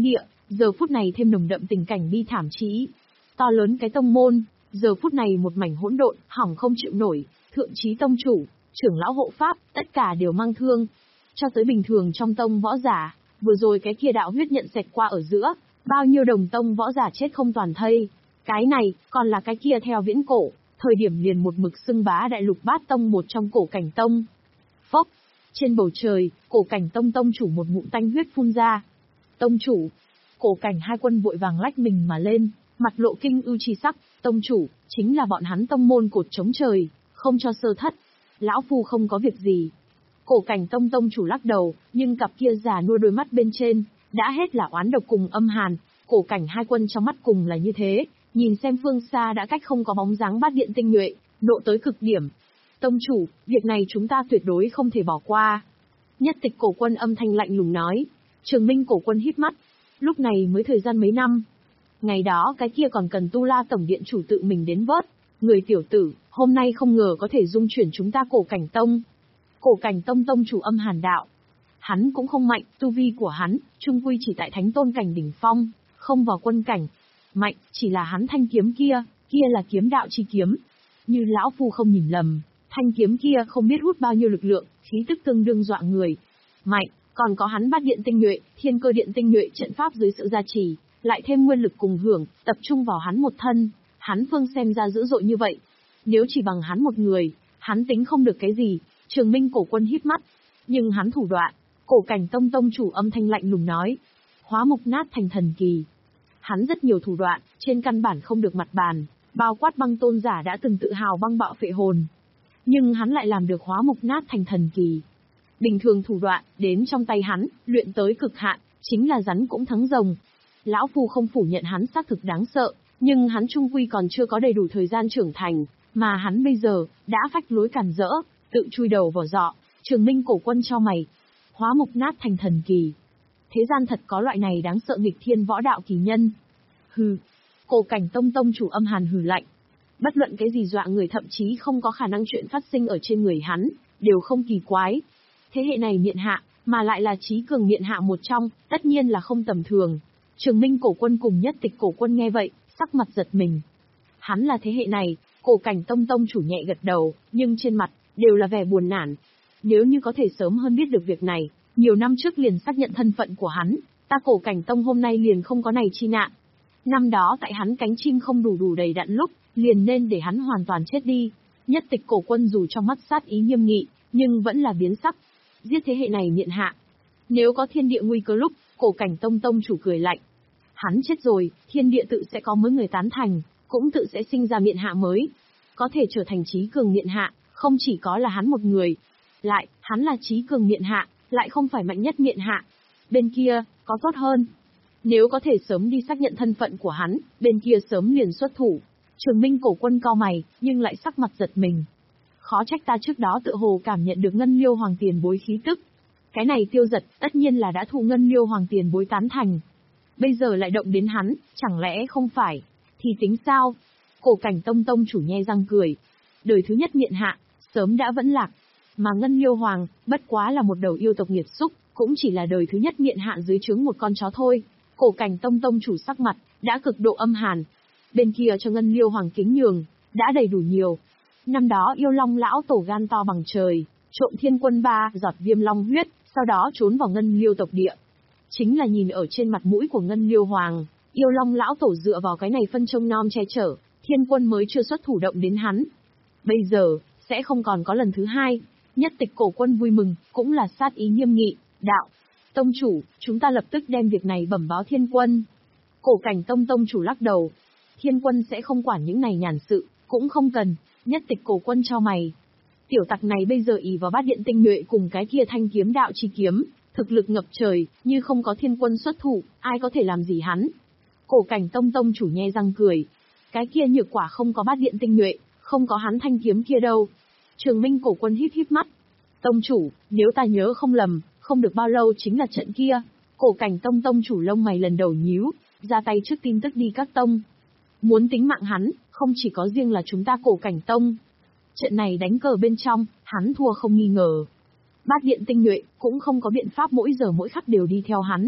giờ phút này thêm nồng đậm tình cảnh bi thảm chí. To lớn cái tông môn, giờ phút này một mảnh hỗn độn, hỏng không chịu nổi, thượng chí tông chủ, trưởng lão hộ pháp, tất cả đều mang thương. Cho tới bình thường trong tông võ giả, vừa rồi cái kia đạo huyết nhận xẹt qua ở giữa, bao nhiêu đồng tông võ giả chết không toàn thây. Cái này, còn là cái kia theo viễn cổ, thời điểm liền một mực xưng bá đại lục bát tông một trong cổ cảnh tông. Phốc, trên bầu trời, cổ cảnh tông tông chủ một ngụm tanh huyết phun ra. Tông chủ, cổ cảnh hai quân vội vàng lách mình mà lên, mặt lộ kinh ưu chi sắc, tông chủ, chính là bọn hắn tông môn cột chống trời, không cho sơ thất. Lão phu không có việc gì. Cổ cảnh tông tông chủ lắc đầu, nhưng cặp kia già nua đôi mắt bên trên, đã hết là oán độc cùng âm hàn, cổ cảnh hai quân trong mắt cùng là như thế, nhìn xem phương xa đã cách không có bóng dáng bát điện tinh nhuệ, nộ tới cực điểm. Tông chủ, việc này chúng ta tuyệt đối không thể bỏ qua. Nhất tịch cổ quân âm thanh lạnh lùng nói. Trường Minh cổ quân híp mắt, lúc này mới thời gian mấy năm. Ngày đó cái kia còn cần Tu La tổng điện chủ tự mình đến vớt. Người tiểu tử, hôm nay không ngờ có thể dung chuyển chúng ta cổ cảnh tông. Cổ cảnh tông tông chủ âm hàn đạo. Hắn cũng không mạnh, tu vi của hắn, trung quy chỉ tại thánh tôn cảnh đỉnh phong, không vào quân cảnh. Mạnh, chỉ là hắn thanh kiếm kia, kia là kiếm đạo chi kiếm. Như lão phu không nhìn lầm, thanh kiếm kia không biết hút bao nhiêu lực lượng, khí tức tương đương dọa người. Mạnh, còn có hắn bát điện tinh nhuệ, thiên cơ điện tinh nhuệ trận pháp dưới sự gia trì, lại thêm nguyên lực cùng hưởng, tập trung vào hắn một thân, hắn phương xem ra dữ dội như vậy. Nếu chỉ bằng hắn một người, hắn tính không được cái gì. Trường Minh cổ quân híp mắt, nhưng hắn thủ đoạn, cổ cảnh tông tông chủ âm thanh lạnh lùng nói, hóa mục nát thành thần kỳ. Hắn rất nhiều thủ đoạn, trên căn bản không được mặt bàn, bao quát băng tôn giả đã từng tự hào băng bạo phệ hồn. Nhưng hắn lại làm được hóa mục nát thành thần kỳ. Bình thường thủ đoạn, đến trong tay hắn, luyện tới cực hạn, chính là rắn cũng thắng rồng. Lão phu không phủ nhận hắn xác thực đáng sợ, nhưng hắn trung quy còn chưa có đầy đủ thời gian trưởng thành, mà hắn bây giờ, đã phách lối cản rỡ, tự chui đầu vào giọ. Trường Minh cổ quân cho mày, hóa mục nát thành thần kỳ. Thế gian thật có loại này đáng sợ nghịch thiên võ đạo kỳ nhân. Hừ, cổ cảnh tông tông chủ âm hàn hừ lạnh. Bất luận cái gì dọa người thậm chí không có khả năng chuyện phát sinh ở trên người hắn, đều không kỳ quái. Thế hệ này miện hạ, mà lại là trí cường miện hạ một trong, tất nhiên là không tầm thường. Trường Minh cổ quân cùng nhất tịch cổ quân nghe vậy, sắc mặt giật mình. Hắn là thế hệ này, cổ cảnh tông tông chủ nhẹ gật đầu, nhưng trên mặt, đều là vẻ buồn nản. Nếu như có thể sớm hơn biết được việc này, nhiều năm trước liền xác nhận thân phận của hắn, ta cổ cảnh tông hôm nay liền không có này chi nạn. Năm đó tại hắn cánh chim không đủ đủ đầy đặn lúc, liền nên để hắn hoàn toàn chết đi. Nhất tịch cổ quân dù trong mắt sát ý nghiêm nghị, nhưng vẫn là biến sắc. Giết thế hệ này miện hạ. Nếu có thiên địa nguy cơ lúc, cổ cảnh tông tông chủ cười lạnh. Hắn chết rồi, thiên địa tự sẽ có mới người tán thành, cũng tự sẽ sinh ra miện hạ mới. Có thể trở thành trí cường miện hạ, không chỉ có là hắn một người. Lại, hắn là trí cường miện hạ, lại không phải mạnh nhất miện hạ. Bên kia, có tốt hơn. Nếu có thể sớm đi xác nhận thân phận của hắn, bên kia sớm liền xuất thủ. Trường Minh cổ quân cau mày, nhưng lại sắc mặt giật mình. Khó trách ta trước đó tự hồ cảm nhận được Ngân Liêu Hoàng tiền bối khí tức. Cái này tiêu giật, tất nhiên là đã thu Ngân Liêu Hoàng tiền bối tán thành. Bây giờ lại động đến hắn, chẳng lẽ không phải? Thì tính sao? Cổ cảnh tông tông chủ nhe răng cười. Đời thứ nhất miện hạ, sớm đã vẫn lạc. Mà Ngân Liêu Hoàng, bất quá là một đầu yêu tộc nghiệt xúc, cũng chỉ là đời thứ nhất miện hạ dưới trướng một con chó thôi. Cổ cảnh tông tông chủ sắc mặt, đã cực độ âm hàn. Bên kia cho Ngân Liêu Hoàng kính nhường, đã đầy đủ nhiều. Năm đó yêu long lão tổ gan to bằng trời, trộm thiên quân ba giọt viêm long huyết, sau đó trốn vào Ngân Liêu tộc địa. Chính là nhìn ở trên mặt mũi của Ngân Liêu Hoàng, yêu long lão tổ dựa vào cái này phân trông nom che chở, thiên quân mới chưa xuất thủ động đến hắn. Bây giờ, sẽ không còn có lần thứ hai. Nhất tịch cổ quân vui mừng, cũng là sát ý nghiêm nghị, đạo. Tông chủ, chúng ta lập tức đem việc này bẩm báo thiên quân. Cổ cảnh tông tông chủ lắc đầu. Thiên quân sẽ không quản những này nhàn sự, cũng không cần. Nhất tịch cổ quân cho mày. Tiểu tặc này bây giờ ỷ vào bát điện tinh nhuệ cùng cái kia thanh kiếm đạo chi kiếm, thực lực ngập trời, như không có thiên quân xuất thủ, ai có thể làm gì hắn. Cổ cảnh tông tông chủ nhe răng cười. Cái kia nhược quả không có bát điện tinh nhuệ, không có hắn thanh kiếm kia đâu. Trường Minh cổ quân híp híp mắt. Tông chủ, nếu ta nhớ không lầm, không được bao lâu chính là trận kia. Cổ cảnh tông tông chủ lông mày lần đầu nhíu, ra tay trước tin tức đi các tông. Muốn tính mạng hắn, không chỉ có riêng là chúng ta cổ cảnh tông. Trận này đánh cờ bên trong, hắn thua không nghi ngờ. Bát điện tinh nhuệ, cũng không có biện pháp mỗi giờ mỗi khắc đều đi theo hắn.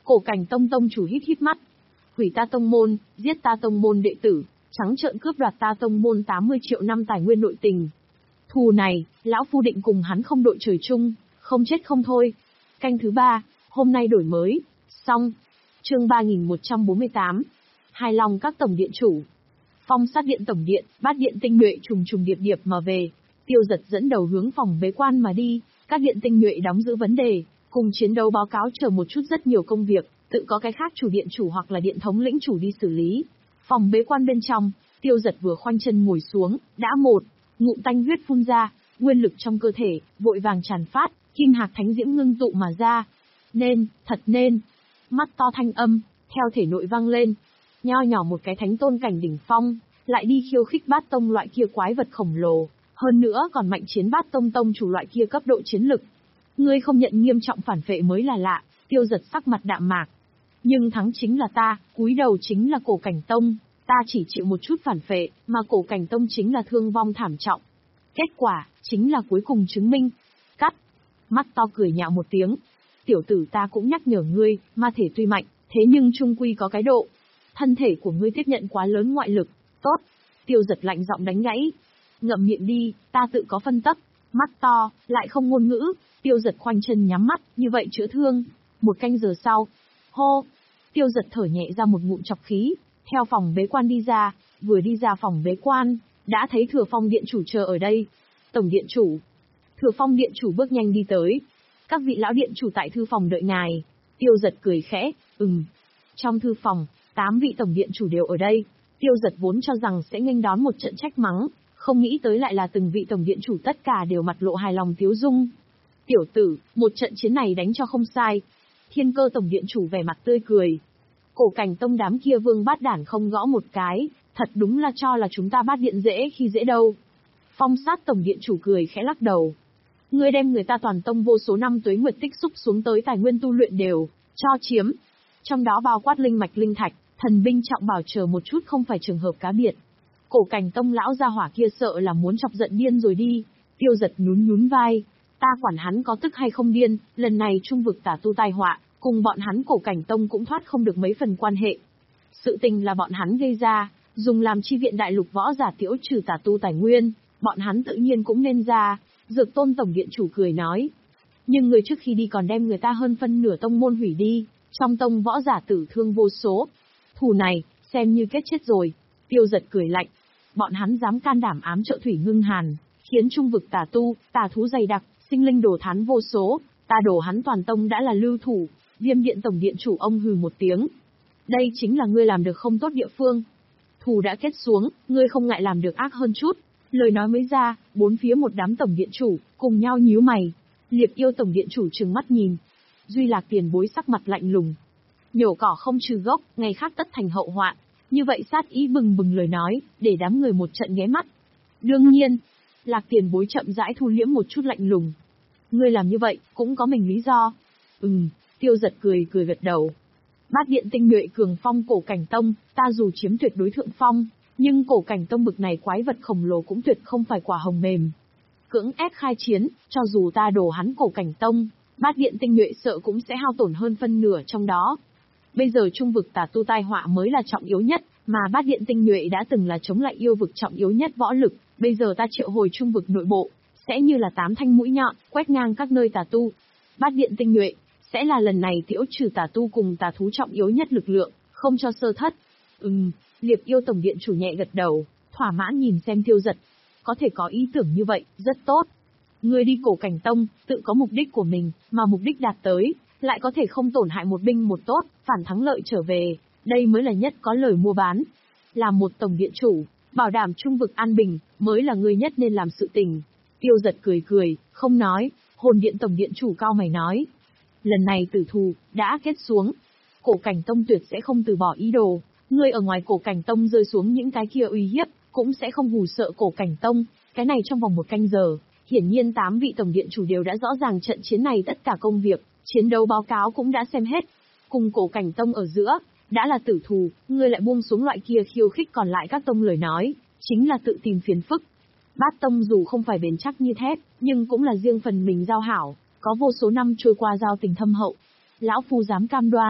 Cổ Cảnh Tông tông chủ híp híp mắt. Hủy ta tông môn, giết ta tông môn đệ tử, trắng trợn cướp đoạt ta tông môn tám mươi triệu năm tài nguyên nội tình. Thù này, lão phu định cùng hắn không đội trời chung, không chết không thôi. Canh thứ ba, hôm nay đổi mới. Xong. Chương ba nghìn một trăm bốn mươi tám. Hài lòng các tổng điện chủ. Phong sát điện tổng điện, bát điện tinh nhuệ trùng trùng điệp điệp mà về. Tiêu Giật dẫn đầu hướng phòng bế quan mà đi, các điện tinh nhuệ đóng giữ vấn đề, cùng chiến đấu báo cáo chờ một chút rất nhiều công việc, tự có cái khác chủ điện chủ hoặc là điện thống lĩnh chủ đi xử lý. Phòng bế quan bên trong, Tiêu Giật vừa khoanh chân ngồi xuống, đã một ngụm tanh huyết phun ra, nguyên lực trong cơ thể vội vàng tràn phát, kim hạc thánh diễm ngưng tụ mà ra. Nên, thật nên. Mắt to thanh âm theo thể nội vang lên. Nho nhỏ một cái thánh tôn cảnh đỉnh phong, lại đi khiêu khích bát tông loại kia quái vật khổng lồ, hơn nữa còn mạnh chiến bát tông tông chủ loại kia cấp độ chiến lực. Ngươi không nhận nghiêm trọng phản phệ mới là lạ. Tiêu Giật sắc mặt đạm mạc. Nhưng thắng chính là ta, cúi đầu chính là Cổ Cảnh Tông, ta chỉ chịu một chút phản phệ, mà Cổ Cảnh Tông chính là thương vong thảm trọng. Kết quả, chính là cuối cùng chứng minh. Cắt. Mắt to cười nhạo một tiếng. Tiểu tử ta cũng nhắc nhở ngươi, ma thể tuy mạnh, thế nhưng trung quy có cái độ. Thân thể của ngươi tiếp nhận quá lớn ngoại lực. Tốt. Tiêu Giật lạnh giọng đánh gãy. Ngậm miệng đi, ta tự có phân tấp. Mắt to, lại không ngôn ngữ. Tiêu Giật khoanh chân nhắm mắt, như vậy chữa thương. Một canh giờ sau. Hô. Tiêu Giật thở nhẹ ra một ngụm chọc khí, theo phòng bế quan đi ra, vừa đi ra phòng bế quan, đã thấy Thừa Phong điện chủ chờ ở đây. Tổng điện chủ. Thừa Phong điện chủ bước nhanh đi tới. Các vị lão điện chủ tại thư phòng đợi ngài. Tiêu Giật cười khẽ, ừm. Trong thư phòng, tám vị tổng điện chủ đều ở đây. Tiêu Giật vốn cho rằng sẽ nghênh đón một trận trách mắng, không nghĩ tới lại là từng vị tổng điện chủ tất cả đều mặt lộ hài lòng tiếu dung. Tiểu tử, một trận chiến này đánh cho không sai. Thiên Cơ tổng điện chủ vẻ mặt tươi cười. Cổ Cảnh Tông đám kia vương bát đản không gõ một cái, thật đúng là cho là chúng ta bát điện dễ khi dễ đâu. Phong sát tổng điện chủ cười khẽ lắc đầu. Ngươi đem người ta toàn tông vô số năm tuế nguyệt tích xúc xuống tới tài nguyên tu luyện đều cho chiếm. Trong đó bao quát linh mạch linh thạch, thần binh trọng bảo chờ một chút không phải trường hợp cá biệt. Cổ Cảnh Tông lão gia hỏa kia sợ là muốn chọc giận điên rồi đi. Tiêu Giật nhún nhún vai. Ta quản hắn có tức hay không điên, lần này trung vực tả tu tai họa, cùng bọn hắn Cổ Cảnh Tông cũng thoát không được mấy phần quan hệ. Sự tình là bọn hắn gây ra, dùng làm chi viện đại lục võ giả tiễu trừ tả tu tài nguyên, bọn hắn tự nhiên cũng nên ra. Dược Tôn tổng điện chủ cười nói. Nhưng người trước khi đi còn đem người ta hơn phân nửa tông môn hủy đi, trong tông võ giả tử thương vô số. Thù này, xem như kết chết rồi. Tiêu Giật cười lạnh. Bọn hắn dám can đảm ám trợ Thủy Ngưng Hàn, khiến trung vực tà tu, tà thú dày đặc, sinh linh đổ thán vô số, ta đổ hắn toàn tông đã là lưu thủ. Viêm điện tổng điện chủ ông hừ một tiếng. Đây chính là ngươi làm được không tốt địa phương. Thù đã kết xuống, ngươi không ngại làm được ác hơn chút. Lời nói mới ra, bốn phía một đám tổng điện chủ, cùng nhau nhíu mày. Liệp Yêu tổng điện chủ trừng mắt nhìn. Duy Lạc tiền bối sắc mặt lạnh lùng. Nhổ cỏ không trừ gốc, ngày khác tất thành hậu họa. Như vậy sát ý bừng bừng lời nói, để đám người một trận ghé mắt. Đương nhiên, Lạc tiền bối chậm rãi thu liễm một chút lạnh lùng. Ngươi làm như vậy, cũng có mình lý do. Ừm, Tiêu Giật cười cười gật đầu. Bát điện tinh nhuệ cường phong Cổ Cảnh Tông, ta dù chiếm tuyệt đối thượng phong, nhưng Cổ Cảnh Tông bực này quái vật khổng lồ cũng tuyệt không phải quả hồng mềm. Cưỡng ép khai chiến, cho dù ta đổ hắn Cổ Cảnh Tông, bát điện tinh nhuệ sợ cũng sẽ hao tổn hơn phân nửa trong đó. Bây giờ trung vực tà tu tai họa mới là trọng yếu nhất, mà bát điện tinh nhuệ đã từng là chống lại yêu vực trọng yếu nhất võ lực, bây giờ ta triệu hồi trung vực nội bộ, sẽ như là tám thanh mũi nhọn, quét ngang các nơi tà tu. Bát điện tinh nhuệ sẽ là lần này tiễu trừ tà tu cùng tà thú trọng yếu nhất lực lượng, không cho sơ thất. Ừm, Liệp Yêu tổng điện chủ nhẹ gật đầu, thỏa mãn nhìn xem Tiêu Giật. Có thể có ý tưởng như vậy, rất tốt. Ngươi đi Cổ Cảnh Tông, tự có mục đích của mình, mà mục đích đạt tới, lại có thể không tổn hại một binh một tốt, phản thắng lợi trở về, đây mới là nhất có lời mua bán. Làm một tổng điện chủ, bảo đảm trung vực an bình, mới là ngươi nhất nên làm sự tình. Tiêu Giật cười cười, không nói. Hồn điện tổng điện chủ cao mày nói. Lần này tử thù, đã kết xuống. Cổ Cảnh Tông tuyệt sẽ không từ bỏ ý đồ. Ngươi ở ngoài Cổ Cảnh Tông rơi xuống những cái kia uy hiếp, cũng sẽ không hù sợ Cổ Cảnh Tông. Cái này trong vòng một canh giờ, hiển nhiên tám vị tổng điện chủ đều đã rõ ràng trận chiến này tất cả công việc, chiến đấu báo cáo cũng đã xem hết. Cùng Cổ Cảnh Tông ở giữa, đã là tử thù, ngươi lại buông xuống loại kia khiêu khích còn lại các tông lời nói, chính là tự tìm phiền phức. Bát tông dù không phải bền chắc như thép, nhưng cũng là riêng phần mình giao hảo, có vô số năm trôi qua giao tình thâm hậu. Lão phu dám cam đoan,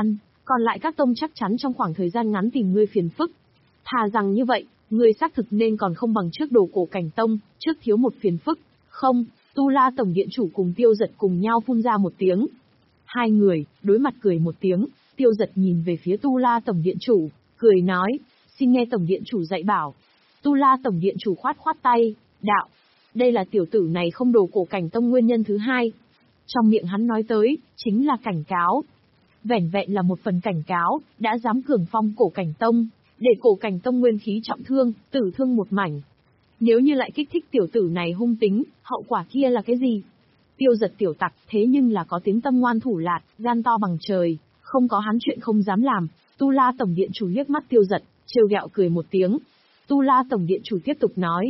Còn lại các tông chắc chắn trong khoảng thời gian ngắn tìm ngươi phiền phức. Thà rằng như vậy, ngươi xác thực nên còn không bằng trước đồ cổ cảnh tông, trước thiếu một phiền phức. Không, Tu La Tổng Điện Chủ cùng Tiêu Giật cùng nhau phun ra một tiếng. Hai người, đối mặt cười một tiếng, Tiêu Giật nhìn về phía Tu La Tổng Điện Chủ, cười nói, xin nghe Tổng Điện Chủ dạy bảo. Tu La Tổng Điện Chủ khoát khoát tay, đạo, đây là tiểu tử này không đồ cổ cảnh tông nguyên nhân thứ hai. Trong miệng hắn nói tới, chính là cảnh cáo. Vẻn vẹn là một phần cảnh cáo, đã dám cường phong cổ cảnh tông, để cổ cảnh tông nguyên khí trọng thương, tử thương một mảnh. Nếu như lại kích thích tiểu tử này hung tính, hậu quả kia là cái gì? Tiêu Giật tiểu tặc, thế nhưng là có tiếng tâm ngoan thủ lạt, gan to bằng trời, không có hắn chuyện không dám làm. Tu La Tổng Điện Chủ liếc mắt Tiêu Giật, trêu ghẹo cười một tiếng. Tu La Tổng Điện Chủ tiếp tục nói,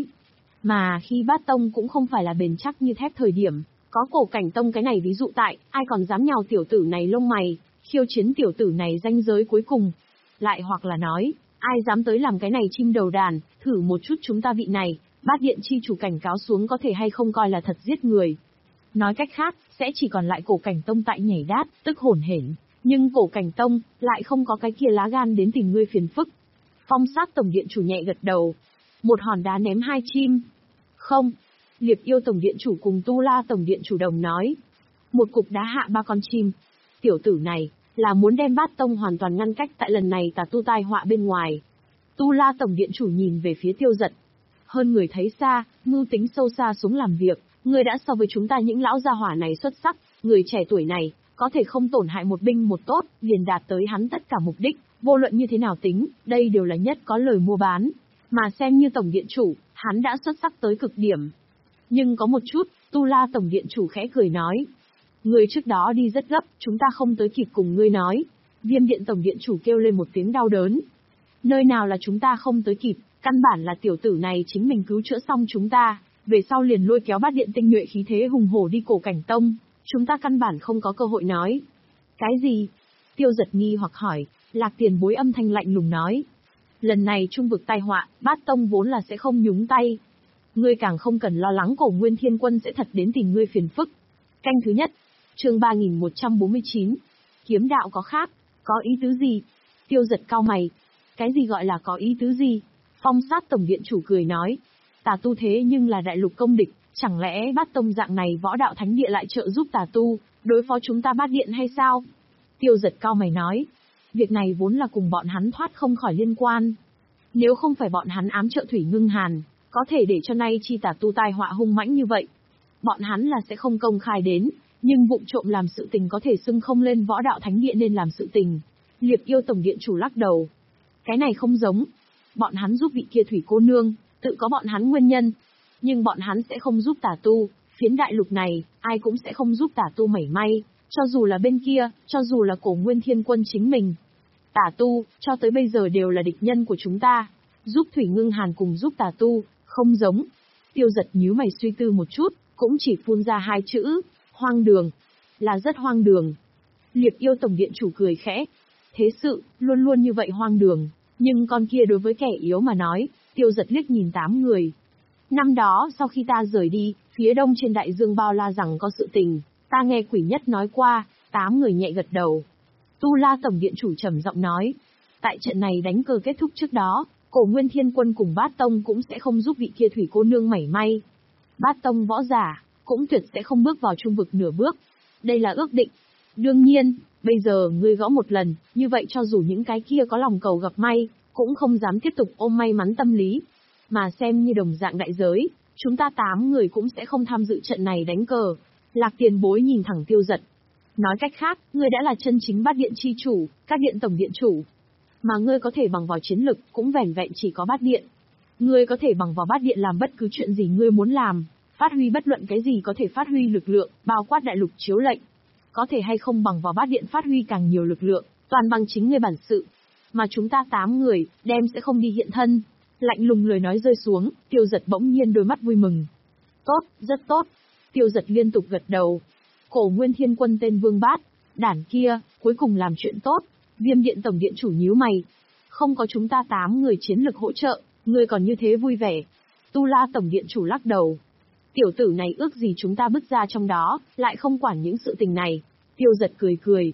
mà khi Bát Tông cũng không phải là bền chắc như thép thời điểm, có cổ cảnh tông cái này ví dụ tại, ai còn dám nhào tiểu tử này lông mày, khiêu chiến tiểu tử này ranh giới cuối cùng. Lại hoặc là nói, ai dám tới làm cái này chim đầu đàn, thử một chút chúng ta vị này, Bát Điện chi chủ cảnh cáo xuống có thể hay không coi là thật giết người. Nói cách khác, sẽ chỉ còn lại cổ cảnh tông tại nhảy đát, tức hổn hển, nhưng cổ cảnh tông lại không có cái kia lá gan đến tìm ngươi phiền phức. Phong Sát Tổng Điện Chủ nhẹ gật đầu, một hòn đá ném hai chim. Không, Liệp Yêu Tổng Điện Chủ cùng Tu La Tổng Điện Chủ đồng nói, một cục đá hạ ba con chim. Tiểu tử này là muốn đem Bát Tông hoàn toàn ngăn cách tại lần này tà tu tai họa bên ngoài. Tu La Tổng Điện Chủ nhìn về phía Tiêu Giật, hơn người thấy xa, mưu tính sâu xa xuống làm việc, người đã so với chúng ta những lão gia hỏa này xuất sắc, người trẻ tuổi này có thể không tổn hại một binh một tốt, liền đạt tới hắn tất cả mục đích, vô luận như thế nào tính, đây đều là nhất có lời mua bán, mà xem như Tổng Điện Chủ, hắn đã xuất sắc tới cực điểm. Nhưng có một chút, Tu La Tổng Điện Chủ khẽ cười nói, người trước đó đi rất gấp, chúng ta không tới kịp cùng ngươi nói. Viêm Điện Tổng Điện Chủ kêu lên một tiếng đau đớn. Nơi nào là chúng ta không tới kịp, căn bản là tiểu tử này chính mình cứu chữa xong chúng ta, về sau liền lôi kéo Bát Điện tinh nhuệ khí thế hùng hổ đi cổ cảnh tông, chúng ta căn bản không có cơ hội nói. Cái gì? Tiêu Giật nghi hoặc hỏi. Lạc Tiền Bối âm thanh lạnh lùng nói, lần này trung vực tai họa, Bát Tông vốn là sẽ không nhúng tay. Ngươi càng không cần lo lắng cổ Nguyên Thiên Quân sẽ thật đến tìm ngươi phiền phức. Canh thứ nhất, chương ba nghìn một trăm bốn mươi chín, kiếm đạo có khác, có ý tứ gì? Tiêu Giật cau mày, cái gì gọi là có ý tứ gì? Phong Sát Tổng Điện Chủ cười nói, tà tu thế nhưng là đại lục công địch, chẳng lẽ Bát Tông dạng này võ đạo thánh địa lại trợ giúp tà tu, đối phó chúng ta Bát Điện hay sao? Tiêu Giật cau mày nói, việc này vốn là cùng bọn hắn thoát không khỏi liên quan. Nếu không phải bọn hắn ám trợ Thủy Ngưng Hàn, có thể để cho nay chi tà tu tai họa hung mãnh như vậy. Bọn hắn là sẽ không công khai đến, nhưng vụng trộm làm sự tình có thể xưng không lên võ đạo thánh địa nên làm sự tình. Liệp Yêu Tổng Điện Chủ lắc đầu. Cái này không giống. Bọn hắn giúp vị kia Thủy cô nương, tự có bọn hắn nguyên nhân. Nhưng bọn hắn sẽ không giúp tà tu, phiến đại lục này, ai cũng sẽ không giúp tà tu mảy may, cho dù là bên kia, cho dù là cổ Nguyên Thiên Quân chính mình. Tà tu, cho tới bây giờ đều là địch nhân của chúng ta. Giúp Thủy Ngưng Hàn cùng giúp tà tu, không giống. Tiêu Giật nhíu mày suy tư một chút, cũng chỉ phun ra hai chữ, hoang đường. Là rất hoang đường. Liệp Yêu Tổng Điện Chủ cười khẽ. Thế sự, luôn luôn như vậy hoang đường. Nhưng con kia đối với kẻ yếu mà nói, Tiêu Giật liếc nhìn tám người. Năm đó, sau khi ta rời đi, phía đông trên đại dương bao la rằng có sự tình, ta nghe Quỷ Nhất nói qua, tám người nhẹ gật đầu. Tu La Tổng Điện Chủ trầm giọng nói, tại trận này đánh cờ kết thúc trước đó, cổ Nguyên Thiên Quân cùng Bát Tông cũng sẽ không giúp vị kia Thủy cô nương mảy may. Bát Tông võ giả, cũng tuyệt sẽ không bước vào trung vực nửa bước. Đây là ước định. Đương nhiên, bây giờ ngươi gõ một lần, như vậy cho dù những cái kia có lòng cầu gặp may, cũng không dám tiếp tục ôm may mắn tâm lý. Mà xem như đồng dạng đại giới, chúng ta tám người cũng sẽ không tham dự trận này đánh cờ. Lạc Tiền Bối nhìn thẳng Tiêu Giật. Nói cách khác, ngươi đã là chân chính Bát Điện chi chủ, các điện tổng điện chủ. Mà ngươi có thể bằng vào chiến lực, cũng vẻn vẹn chỉ có Bát Điện. Ngươi có thể bằng vào Bát Điện làm bất cứ chuyện gì ngươi muốn làm, phát huy bất luận cái gì có thể phát huy lực lượng, bao quát đại lục chiếu lệnh. Có thể hay không bằng vào Bát Điện phát huy càng nhiều lực lượng, toàn bằng chính ngươi bản sự. Mà chúng ta tám người, đem sẽ không đi hiện thân. Lạnh lùng lời nói rơi xuống, Tiêu Giật bỗng nhiên đôi mắt vui mừng. Tốt, rất tốt. Tiêu Giật liên tục gật đầu. Cổ Nguyên Thiên Quân tên Vương Bát, đản kia, cuối cùng làm chuyện tốt. Viêm Điện Tổng Điện Chủ nhíu mày. Không có chúng ta tám người chiến lực hỗ trợ, ngươi còn như thế vui vẻ. Tu La Tổng Điện Chủ lắc đầu. Tiểu tử này ước gì chúng ta bước ra trong đó, lại không quản những sự tình này. Tiêu Giật cười cười.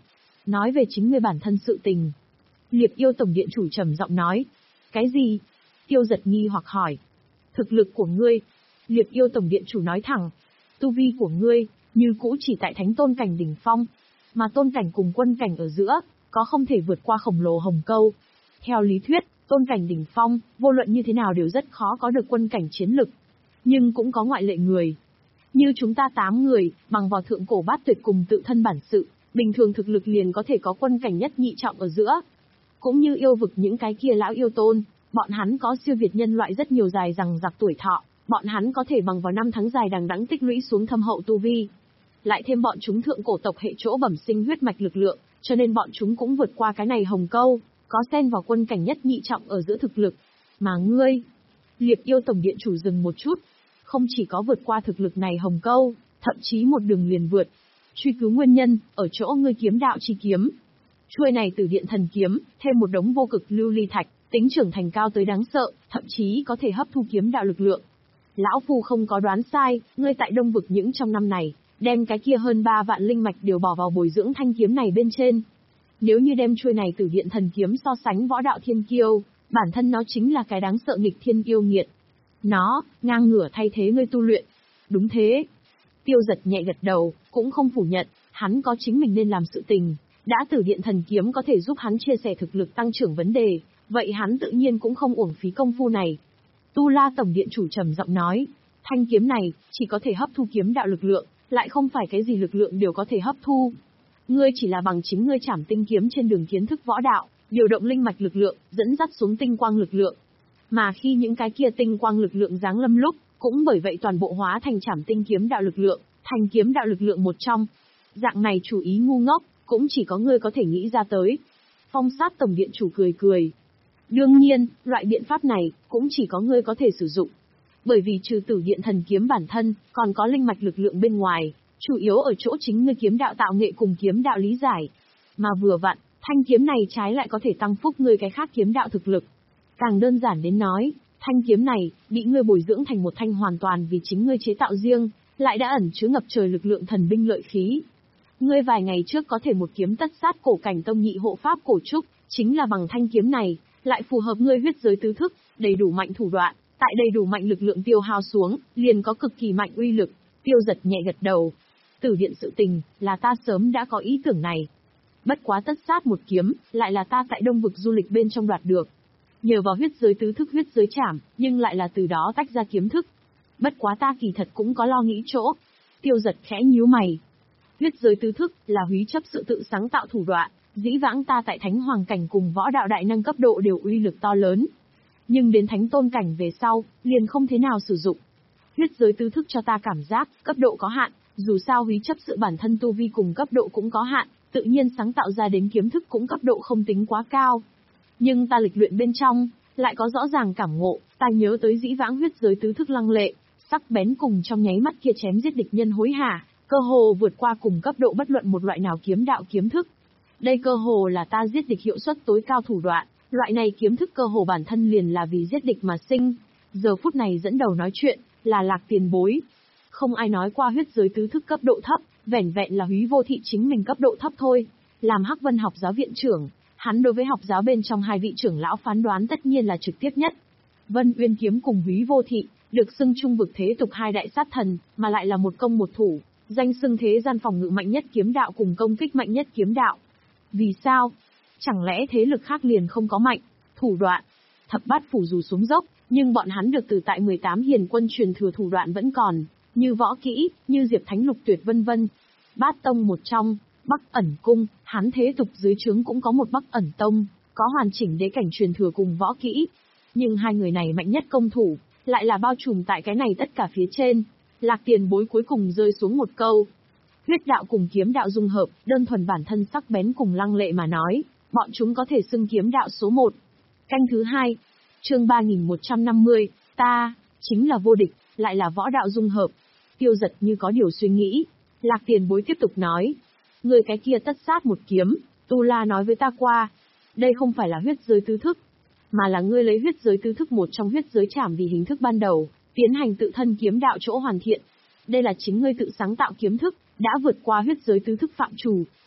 nói về chính ngươi bản thân sự tình. Liệp yêu tổng điện chủ trầm giọng nói. Cái gì? Tiêu Giật nghi hoặc hỏi. Thực lực của ngươi. Liệp yêu tổng điện chủ nói thẳng. Tu vi của ngươi, như cũ chỉ tại thánh tôn cảnh đỉnh phong. Mà tôn cảnh cùng quân cảnh ở giữa, có không thể vượt qua khổng lồ hồng câu. Theo lý thuyết, tôn cảnh đỉnh phong, vô luận như thế nào đều rất khó có được quân cảnh chiến lực. Nhưng cũng có ngoại lệ người. Như chúng ta tám người, bằng vào thượng cổ bát tuyệt cùng tự thân bản sự, bình thường thực lực liền có thể có quân cảnh nhất nhị trọng ở giữa. Cũng như yêu vực những cái kia lão yêu tôn, bọn hắn có siêu việt nhân loại rất nhiều dài rằng giặc tuổi thọ, bọn hắn có thể bằng vào năm tháng dài đằng đẵng tích lũy xuống thâm hậu tu vi. Lại thêm bọn chúng thượng cổ tộc hệ chỗ bẩm sinh huyết mạch lực lượng, cho nên bọn chúng cũng vượt qua cái này hồng câu, có xen vào quân cảnh nhất nhị trọng ở giữa thực lực. Mà ngươi, Liệp yêu tổng điện chủ dừng một chút, không chỉ có vượt qua thực lực này hồng câu, thậm chí một đường liền vượt. Truy cứu nguyên nhân, ở chỗ ngươi kiếm đạo chi kiếm. Chuôi này Tử Điện Thần Kiếm, thêm một đống vô cực lưu ly thạch, tính trưởng thành cao tới đáng sợ, thậm chí có thể hấp thu kiếm đạo lực lượng. Lão Phu không có đoán sai, ngươi tại Đông Vực những trong năm này, đem cái kia hơn ba vạn linh mạch đều bỏ vào bồi dưỡng thanh kiếm này bên trên. Nếu như đem chuôi này Tử Điện Thần Kiếm so sánh võ đạo thiên kiêu, bản thân nó chính là cái đáng sợ nghịch thiên yêu nghiệt. Nó, ngang ngửa thay thế ngươi tu luyện. Đúng thế. Tiêu Giật nhẹ gật đầu, cũng không phủ nhận, hắn có chính mình nên làm sự tình. Đã Tử Điện Thần Kiếm có thể giúp hắn chia sẻ thực lực tăng trưởng vấn đề, vậy hắn tự nhiên cũng không uổng phí công phu này. Tu La tổng điện chủ trầm giọng nói, thanh kiếm này, chỉ có thể hấp thu kiếm đạo lực lượng, lại không phải cái gì lực lượng đều có thể hấp thu. Ngươi chỉ là bằng chính ngươi trảm tinh kiếm trên đường kiến thức võ đạo, điều động linh mạch lực lượng, dẫn dắt xuống tinh quang lực lượng. Mà khi những cái kia tinh quang lực lượng giáng lâm lúc, cũng bởi vậy toàn bộ hóa thành trảm tinh kiếm đạo lực lượng, thành kiếm đạo lực lượng một trong. Dạng này chủ ý ngu ngốc, cũng chỉ có ngươi có thể nghĩ ra tới. Phong Sát tổng điện chủ cười cười. Đương nhiên, loại biện pháp này, cũng chỉ có ngươi có thể sử dụng. Bởi vì trừ Tử Điện Thần Kiếm bản thân, còn có linh mạch lực lượng bên ngoài, chủ yếu ở chỗ chính ngươi kiếm đạo tạo nghệ cùng kiếm đạo lý giải. Mà vừa vặn, thanh kiếm này trái lại có thể tăng phúc ngươi cái khác kiếm đạo thực lực. Càng đơn giản đến nói, thanh kiếm này, bị ngươi bồi dưỡng thành một thanh hoàn toàn vì chính ngươi chế tạo riêng, lại đã ẩn chứa ngập trời lực lượng thần binh lợi khí. Ngươi vài ngày trước có thể một kiếm tất sát cổ cảnh tông nhị hộ pháp cổ trúc, chính là bằng thanh kiếm này, lại phù hợp ngươi huyết giới tứ thức, đầy đủ mạnh thủ đoạn, tại đầy đủ mạnh lực lượng tiêu hao xuống, liền có cực kỳ mạnh uy lực. Tiêu Giật nhẹ gật đầu. Tử Điện sự tình, là ta sớm đã có ý tưởng này. Bất quá tất sát một kiếm, lại là ta tại Đông Vực du lịch bên trong đoạt được. Nhờ vào huyết giới tứ thức huyết giới trảm, nhưng lại là từ đó tách ra kiếm thức. Bất quá ta kỳ thật cũng có lo nghĩ chỗ. Tiêu Giật khẽ nhíu mày. Huyết giới tứ thức là húy chấp sự tự sáng tạo thủ đoạn, dĩ vãng ta tại Thánh Hoàng cảnh cùng võ đạo đại năng cấp độ đều uy lực to lớn. Nhưng đến Thánh Tôn cảnh về sau, liền không thế nào sử dụng. Huyết giới tứ thức cho ta cảm giác, cấp độ có hạn, dù sao húy chấp sự bản thân tu vi cùng cấp độ cũng có hạn, tự nhiên sáng tạo ra đến kiếm thức cũng cấp độ không tính quá cao. Nhưng ta lịch luyện bên trong, lại có rõ ràng cảm ngộ, ta nhớ tới dĩ vãng huyết giới tứ thức lăng lệ, sắc bén cùng trong nháy mắt kia chém giết địch nhân hối hả, cơ hồ vượt qua cùng cấp độ bất luận một loại nào kiếm đạo kiếm thức. Đây cơ hồ là ta giết địch hiệu suất tối cao thủ đoạn, loại này kiếm thức cơ hồ bản thân liền là vì giết địch mà sinh. Giờ phút này dẫn đầu nói chuyện, là Lạc Tiền Bối. Không ai nói qua huyết giới tứ thức cấp độ thấp, vẻn vẹn là Húy Vô Thị chính mình cấp độ thấp thôi. Làm Hắc Vân học giáo viện trưởng, hắn đối với học giáo bên trong hai vị trưởng lão phán đoán tất nhiên là trực tiếp nhất. Vân Uyên Kiếm cùng Húy Vô Thị, được xưng trung vực thế tục hai đại sát thần, mà lại là một công một thủ, danh xưng thế gian phòng ngự mạnh nhất kiếm đạo cùng công kích mạnh nhất kiếm đạo. Vì sao? Chẳng lẽ thế lực khác liền không có mạnh, thủ đoạn? Thập bát phủ dù xuống dốc, nhưng bọn hắn được từ tại mười tám hiền quân truyền thừa thủ đoạn vẫn còn, như võ kỹ, như Diệp Thánh Lục Tuyệt vân vân. Bát tông một trong, Bắc Ẩn Cung, hắn thế tục dưới trướng cũng có một Bắc Ẩn Tông, có hoàn chỉnh đế cảnh truyền thừa cùng võ kỹ. Nhưng hai người này mạnh nhất công thủ, lại là bao trùm tại cái này tất cả phía trên. Lạc Tiền Bối cuối cùng rơi xuống một câu. Huyết đạo cùng kiếm đạo dung hợp, đơn thuần bản thân sắc bén cùng lăng lệ mà nói, bọn chúng có thể xưng kiếm đạo số một. Canh thứ hai, chương ba nghìn một trăm năm mươi, ta, chính là vô địch, lại là võ đạo dung hợp. Tiêu Giật như có điều suy nghĩ. Lạc Tiền Bối tiếp tục nói. Người cái kia tất sát một kiếm, Tu La nói với ta qua. Đây không phải là huyết giới tứ thức, mà là ngươi lấy huyết giới tứ thức một trong huyết giới trảm vì hình thức ban đầu, tiến hành tự thân kiếm đạo chỗ hoàn thiện. Đây là chính ngươi tự sáng tạo kiếm thức, đã vượt qua huyết giới tứ thức phạm chủ,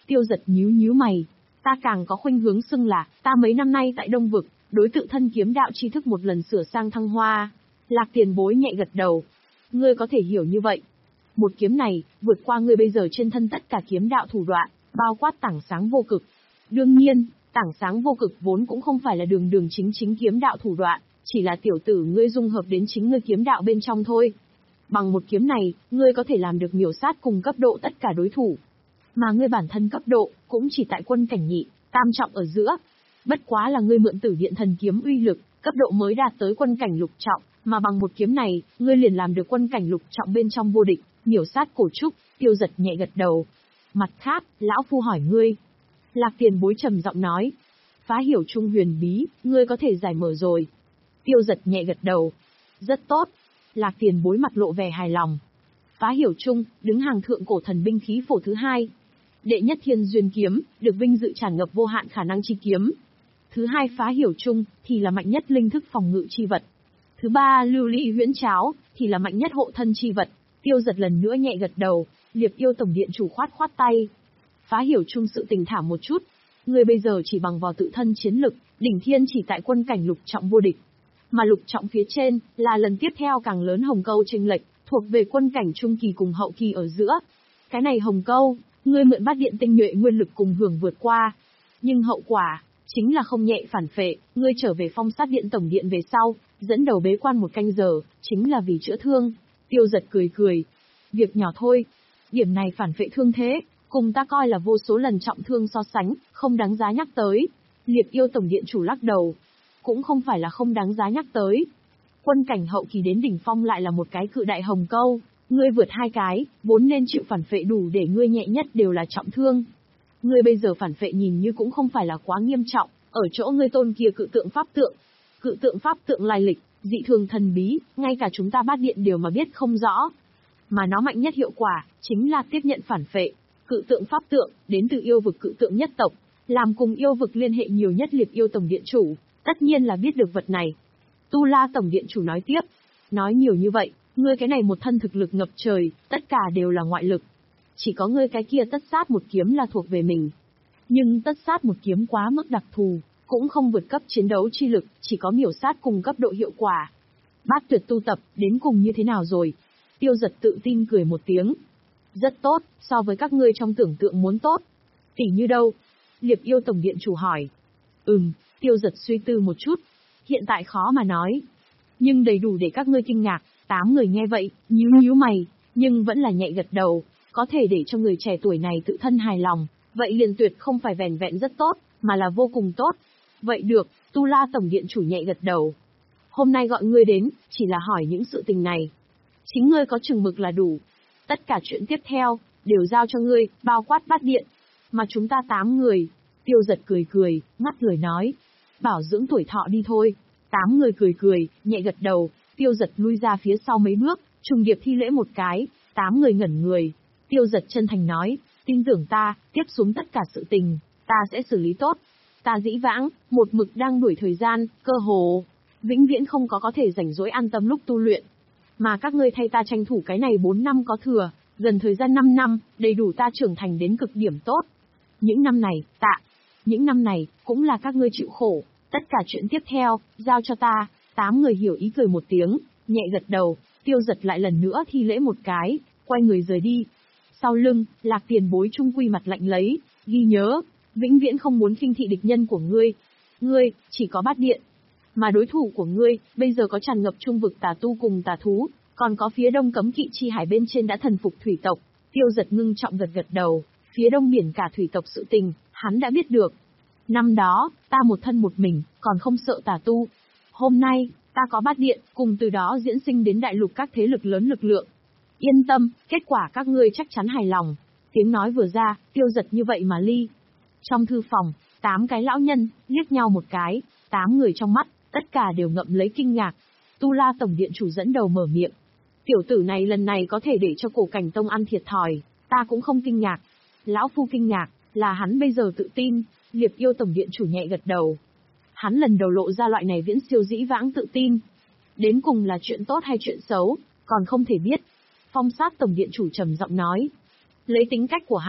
Tiêu Giật nhíu nhíu mày. Ta càng có khuynh hướng xưng là, ta mấy năm nay tại Đông Vực, đối tự thân kiếm đạo tri thức một lần sửa sang thăng hoa. Lạc Tiền Bối nhẹ gật đầu. Ngươi có thể hiểu như vậy. Một kiếm này, vượt qua ngươi bây giờ trên thân tất cả kiếm đạo thủ đoạn, bao quát tảng sáng vô cực. Đương nhiên, tảng sáng vô cực vốn cũng không phải là đường đường chính chính kiếm đạo thủ đoạn, chỉ là tiểu tử ngươi dung hợp đến chính ngươi kiếm đạo bên trong thôi. Bằng một kiếm này, ngươi có thể làm được miểu sát cùng cấp độ tất cả đối thủ. Mà ngươi bản thân cấp độ, cũng chỉ tại quân cảnh nhị, tam trọng ở giữa. Bất quá là ngươi mượn Tử Điện thần kiếm uy lực, cấp độ mới đạt tới quân cảnh lục trọng, mà bằng một kiếm này, ngươi liền làm được quân cảnh lục trọng bên trong vô địch, miểu sát cổ trúc. Tiêu Giật nhẹ gật đầu. Mặt khác, lão phu hỏi ngươi. Lạc Tiền Bối trầm giọng nói. Phá hiểu trung huyền bí, ngươi có thể giải mở rồi. Tiêu Giật nhẹ gật đầu. Rất tốt. Lạc Tiền Bối mặt lộ vẻ hài lòng. Phá hiểu trung, đứng hàng thượng cổ thần binh khí phổ thứ hai. Đệ nhất Thiên Duyên kiếm, được vinh dự tràn ngập vô hạn khả năng chi kiếm. Thứ hai phá hiểu trung, thì là mạnh nhất linh thức phòng ngự chi vật. Thứ ba lưu ly huyễn cháo, thì là mạnh nhất hộ thân chi vật. Tiêu Giật lần nữa nhẹ gật đầu, Liệp Yêu tổng điện chủ khoát khoát tay. Phá hiểu chung sự tình thả một chút. Người bây giờ chỉ bằng vào tự thân chiến lực, đỉnh thiên chỉ tại quân cảnh lục trọng vô địch. Mà lục trọng phía trên, là lần tiếp theo càng lớn hồng câu chênh lệch, thuộc về quân cảnh trung kỳ cùng hậu kỳ ở giữa. Cái này hồng câu, ngươi mượn bát điện tinh nhuệ nguyên lực cùng hưởng vượt qua. Nhưng hậu quả, chính là không nhẹ phản phệ, ngươi trở về phong sát điện tổng điện về sau, dẫn đầu bế quan một canh giờ, chính là vì chữa thương. Tiêu Giật cười cười. Việc nhỏ thôi. Điểm này phản phệ thương thế, cùng ta coi là vô số lần trọng thương so sánh, không đáng giá nhắc tới. Liệp Yêu tổng điện chủ lắc đầu. Cũng không phải là không đáng giá nhắc tới. Quân cảnh hậu kỳ đến đỉnh phong lại là một cái cự đại hồng câu. Ngươi vượt hai cái, vốn nên chịu phản phệ đủ để ngươi nhẹ nhất đều là trọng thương. Ngươi bây giờ phản phệ nhìn như cũng không phải là quá nghiêm trọng, ở chỗ ngươi tôn kia cự tượng pháp tượng. Cự tượng pháp tượng lai lịch, dị thường thần bí, ngay cả chúng ta bát điện đều mà biết không rõ. Mà nó mạnh nhất hiệu quả, chính là tiếp nhận phản phệ. Cự tượng pháp tượng, đến từ yêu vực cự tượng nhất tộc, làm cùng yêu vực liên hệ nhiều nhất Liệp Yêu tổng điện chủ, tất nhiên là biết được vật này. Tu La tổng điện chủ nói tiếp, nói nhiều như vậy, ngươi cái này một thân thực lực ngập trời, tất cả đều là ngoại lực. Chỉ có ngươi cái kia tất sát một kiếm là thuộc về mình. Nhưng tất sát một kiếm quá mức đặc thù, cũng không vượt cấp chiến đấu chi lực, chỉ có miểu sát cùng cấp độ hiệu quả. Bát tuyệt tu tập, đến cùng như thế nào rồi? Tiêu Giật tự tin cười một tiếng. Rất tốt, so với các ngươi trong tưởng tượng muốn tốt. Tỉ như đâu? Liệp Yêu tổng điện chủ hỏi. Ừm, Tiêu Giật suy tư một chút. Hiện tại khó mà nói. Nhưng đầy đủ để các ngươi kinh ngạc. Tám người nghe vậy, nhíu nhíu mày, nhưng vẫn là nhẹ gật đầu. Có thể để cho người trẻ tuổi này tự thân hài lòng, vậy liền tuyệt không phải vẻn vẹn rất tốt, mà là vô cùng tốt. Vậy được, Tu La tổng điện chủ nhẹ gật đầu. Hôm nay gọi ngươi đến, chỉ là hỏi những sự tình này. Chính ngươi có chừng mực là đủ. Tất cả chuyện tiếp theo, đều giao cho ngươi, bao quát bát điện. Mà chúng ta tám người. Tiêu Giật cười cười, ngắt lời nói. Bảo dưỡng tuổi thọ đi thôi. Tám người cười cười, nhẹ gật đầu. Tiêu Giật lui ra phía sau mấy bước, trùng điệp thi lễ một cái. Tám người ngẩn người. Tiêu Giật chân thành nói, tin tưởng ta, tiếp xuống tất cả sự tình, ta sẽ xử lý tốt. Ta dĩ vãng, một mực đang đuổi thời gian, cơ hồ, vĩnh viễn không có có thể rảnh rỗi an tâm lúc tu luyện. Mà các ngươi thay ta tranh thủ cái này bốn năm có thừa, gần thời gian năm năm, đầy đủ ta trưởng thành đến cực điểm tốt. Những năm này, tạ, những năm này, cũng là các ngươi chịu khổ, tất cả chuyện tiếp theo, giao cho ta. Tám người hiểu ý cười một tiếng, nhẹ gật đầu. Tiêu Giật lại lần nữa thi lễ một cái, quay người rời đi. Sau lưng, Lạc Tiền Bối trung quy mặt lạnh lấy, ghi nhớ, vĩnh viễn không muốn khinh thị địch nhân của ngươi. Ngươi, chỉ có bát điện. Mà đối thủ của ngươi, bây giờ có tràn ngập trung vực tà tu cùng tà thú, còn có phía đông cấm kỵ chi hải bên trên đã thần phục thủy tộc. Tiêu Giật ngưng trọng gật gật đầu, phía đông biển cả thủy tộc sự tình, hắn đã biết được. Năm đó, ta một thân một mình, còn không sợ tà tu. Hôm nay, ta có bát điện, cùng từ đó diễn sinh đến đại lục các thế lực lớn lực lượng. Yên tâm, kết quả các ngươi chắc chắn hài lòng. Tiếng nói vừa ra, Tiêu Giật như vậy mà ly. Trong thư phòng, tám cái lão nhân, liếc nhau một cái, tám người trong mắt, tất cả đều ngậm lấy kinh ngạc. Tu La tổng điện chủ dẫn đầu mở miệng. Tiểu tử này lần này có thể để cho cổ cảnh tông ăn thiệt thòi, ta cũng không kinh ngạc. Lão phu kinh ngạc, là hắn bây giờ tự tin. Liệp Yêu tổng điện chủ nhẹ gật đầu. Hắn lần đầu lộ ra loại này viễn siêu dĩ vãng tự tin. Đến cùng là chuyện tốt hay chuyện xấu, còn không thể biết. Phong Sát tổng điện chủ trầm giọng nói. Lấy tính cách của hắn,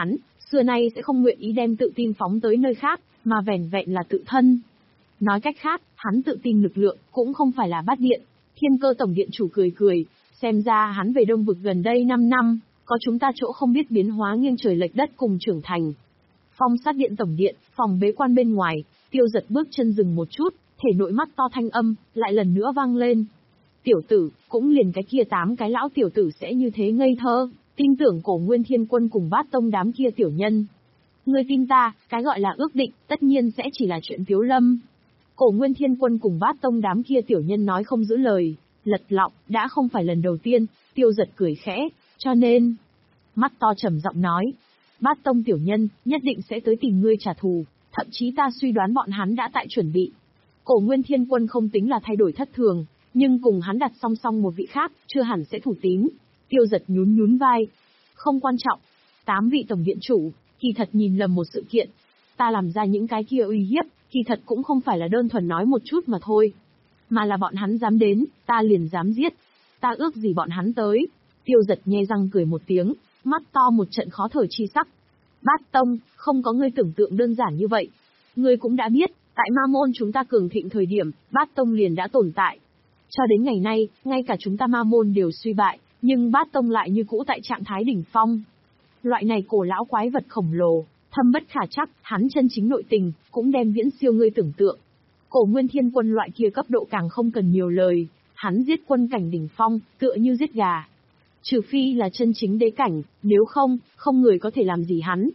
xưa nay sẽ không nguyện ý đem tự tin phóng tới nơi khác, mà vẻn vẹn là tự thân. Nói cách khác, hắn tự tin lực lượng, cũng không phải là Bát Điện. Thiên Cơ Tổng Điện chủ cười cười, xem ra hắn về Đông Vực gần đây năm năm, có chúng ta chỗ không biết biến hóa nghiêng trời lệch đất cùng trưởng thành. Phong Sát Điện Tổng Điện, phòng bế quan bên ngoài, Tiêu Giật bước chân dừng một chút, thể nội mắt to thanh âm, lại lần nữa vang lên. Tiểu tử, cũng liền cái kia tám cái lão tiểu tử sẽ như thế ngây thơ, tin tưởng Cổ Nguyên Thiên Quân cùng Bát Tông đám kia tiểu nhân. Ngươi tin ta, cái gọi là ước định, tất nhiên sẽ chỉ là chuyện tiếu lâm. Cổ Nguyên Thiên Quân cùng Bát Tông đám kia tiểu nhân nói không giữ lời, lật lọng, đã không phải lần đầu tiên. Tiêu Giật cười khẽ, cho nên, mắt to trầm giọng nói, Bát Tông tiểu nhân, nhất định sẽ tới tìm ngươi trả thù, thậm chí ta suy đoán bọn hắn đã tại chuẩn bị. Cổ Nguyên Thiên Quân không tính là thay đổi thất thường, nhưng cùng hắn đặt song song một vị khác, chưa hẳn sẽ thủ tín. Tiêu Giật nhún nhún vai. Không quan trọng. Tám vị tổng điện chủ, kỳ thật nhìn lầm một sự kiện. Ta làm ra những cái kia uy hiếp, kỳ thật cũng không phải là đơn thuần nói một chút mà thôi. Mà là bọn hắn dám đến, ta liền dám giết. Ta ước gì bọn hắn tới. Tiêu Giật nhe răng cười một tiếng, mắt to một trận khó thở chi sắc. Bát Tông, không có ngươi tưởng tượng đơn giản như vậy. Ngươi cũng đã biết, tại Ma Môn chúng ta cường thịnh thời điểm, Bát Tông liền đã tồn tại. Cho đến ngày nay, ngay cả chúng ta Ma Môn đều suy bại, nhưng Bát Tông lại như cũ tại trạng thái đỉnh phong. Loại này cổ lão quái vật khổng lồ, thâm bất khả trắc, hắn chân chính nội tình, cũng đem viễn siêu ngươi tưởng tượng. Cổ Nguyên Thiên Quân loại kia cấp độ càng không cần nhiều lời, hắn giết quân cảnh đỉnh phong, tựa như giết gà. Trừ phi là chân chính đế cảnh, nếu không, không người có thể làm gì hắn.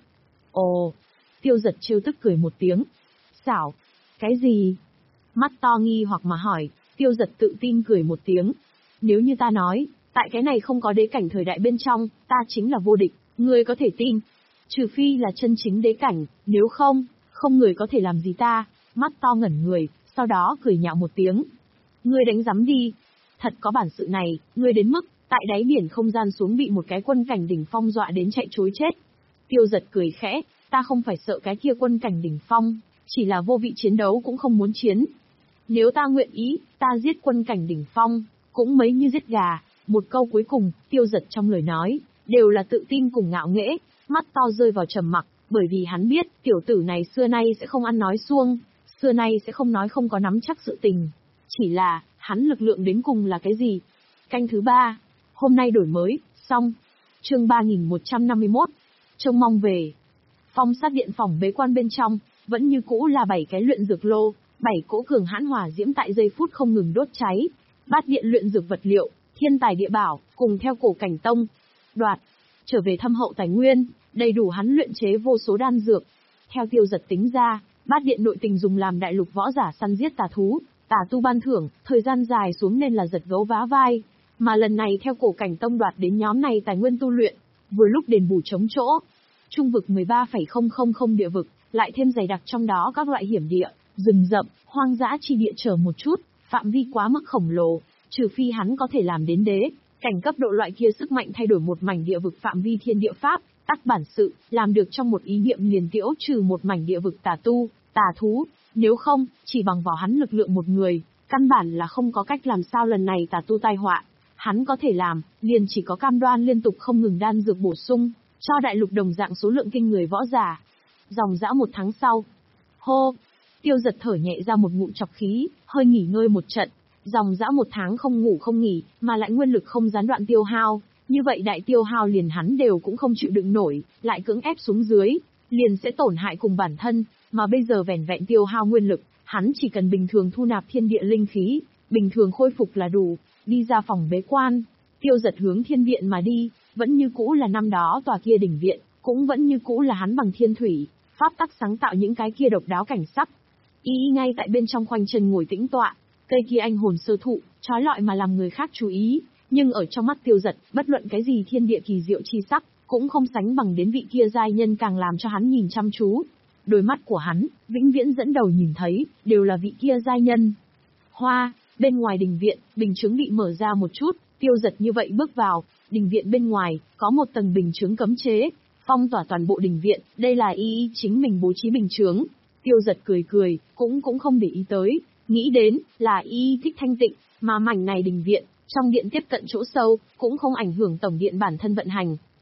Ồ, Tiêu Giật trêu tức cười một tiếng. Xảo, cái gì? Mắt to nghi hoặc mà hỏi, Tiêu Giật tự tin cười một tiếng. Nếu như ta nói, tại cái này không có đế cảnh thời đại bên trong, ta chính là vô địch, ngươi có thể tin. Trừ phi là chân chính đế cảnh, nếu không, không người có thể làm gì ta. Mắt to ngẩn người, sau đó cười nhạo một tiếng. Ngươi đánh rắm đi. Thật có bản sự này, ngươi đến mức, tại đáy biển không gian xuống bị một cái quân cảnh đỉnh phong dọa đến chạy trối chết. Tiêu Giật cười khẽ, ta không phải sợ cái kia quân cảnh đỉnh phong, chỉ là vô vị chiến đấu cũng không muốn chiến. Nếu ta nguyện ý, ta giết quân cảnh đỉnh phong, cũng mấy như giết gà. Một câu cuối cùng, Tiêu Giật trong lời nói, đều là tự tin cùng ngạo nghễ, mắt to rơi vào trầm mặc, bởi vì hắn biết, tiểu tử này xưa nay sẽ không ăn nói suông, xưa nay sẽ không nói không có nắm chắc sự tình. Chỉ là, hắn lực lượng đến cùng là cái gì? Canh thứ ba, hôm nay đổi mới, xong. Chương ba nghìn một trăm năm mươi mốt, trông mong về. Phong Sát Điện phòng bế quan bên trong, vẫn như cũ là bảy cái luyện dược lô, bảy cỗ cường hãn hỏa diễm tại giây phút không ngừng đốt cháy. Bát điện luyện dược vật liệu, thiên tài địa bảo, cùng theo Cổ Cảnh Tông đoạt, trở về thâm hậu tài nguyên, đầy đủ hắn luyện chế vô số đan dược. Theo Tiêu Giật tính ra, bát điện nội tình dùng làm đại lục võ giả săn giết tà thú, tà tu ban thưởng, thời gian dài xuống nên là giật gấu vá vai. Mà lần này theo Cổ Cảnh Tông đoạt đến nhóm này tài nguyên tu luyện, vừa lúc đền bù chống chỗ. Trung vực mười ba phẩy không không không địa vực, lại thêm dày đặc trong đó các loại hiểm địa, rừng rậm, hoang dã chi địa chờ một chút, phạm vi quá mức khổng lồ, trừ phi hắn có thể làm đến đế, cảnh cấp độ loại kia sức mạnh thay đổi một mảnh địa vực phạm vi thiên địa pháp, tắc bản sự, làm được trong một ý niệm liền tiễu trừ một mảnh địa vực tà tu, tà thú, nếu không, chỉ bằng vào hắn lực lượng một người, căn bản là không có cách làm sao lần này tà tu tai họa. Hắn có thể làm, liền chỉ có cam đoan liên tục không ngừng đan dược bổ sung, cho đại lục đồng dạng số lượng kinh người võ giả. Dòng dã một tháng sau. Hô! Tiêu Giật thở nhẹ ra một ngụm chọc khí, hơi nghỉ ngơi một trận. Dòng dã một tháng không ngủ không nghỉ, mà lại nguyên lực không gián đoạn tiêu hao. Như vậy đại tiêu hao liền hắn đều cũng không chịu đựng nổi, lại cưỡng ép xuống dưới, liền sẽ tổn hại cùng bản thân. Mà bây giờ vẻn vẹn tiêu hao nguyên lực, hắn chỉ cần bình thường thu nạp thiên địa linh khí, bình thường khôi phục là đủ. Đi ra phòng bế quan, Tiêu Giật hướng thiên viện mà đi, vẫn như cũ là năm đó tòa kia đỉnh viện, cũng vẫn như cũ là hắn bằng thiên thủy, pháp tắc sáng tạo những cái kia độc đáo cảnh sắc. Y ngay tại bên trong khoanh chân ngồi tĩnh tọa, cây kia anh hồn sơ thụ, trói lọi mà làm người khác chú ý, nhưng ở trong mắt Tiêu Giật, bất luận cái gì thiên địa kỳ diệu chi sắc, cũng không sánh bằng đến vị kia giai nhân càng làm cho hắn nhìn chăm chú. Đôi mắt của hắn, vĩnh viễn dẫn đầu nhìn thấy, đều là vị kia giai nhân. Hoa, bên ngoài đình viện, bình chướng bị mở ra một chút, Tiêu Giật như vậy bước vào, đình viện bên ngoài, có một tầng bình chướng cấm chế, phong tỏa toàn bộ đình viện, đây là y y chính mình bố trí bình chướng. Tiêu Giật cười cười, cũng cũng không để ý tới, nghĩ đến, là y y thích thanh tịnh, mà mảnh này đình viện, trong điện tiếp cận chỗ sâu, cũng không ảnh hưởng tổng điện bản thân vận hành.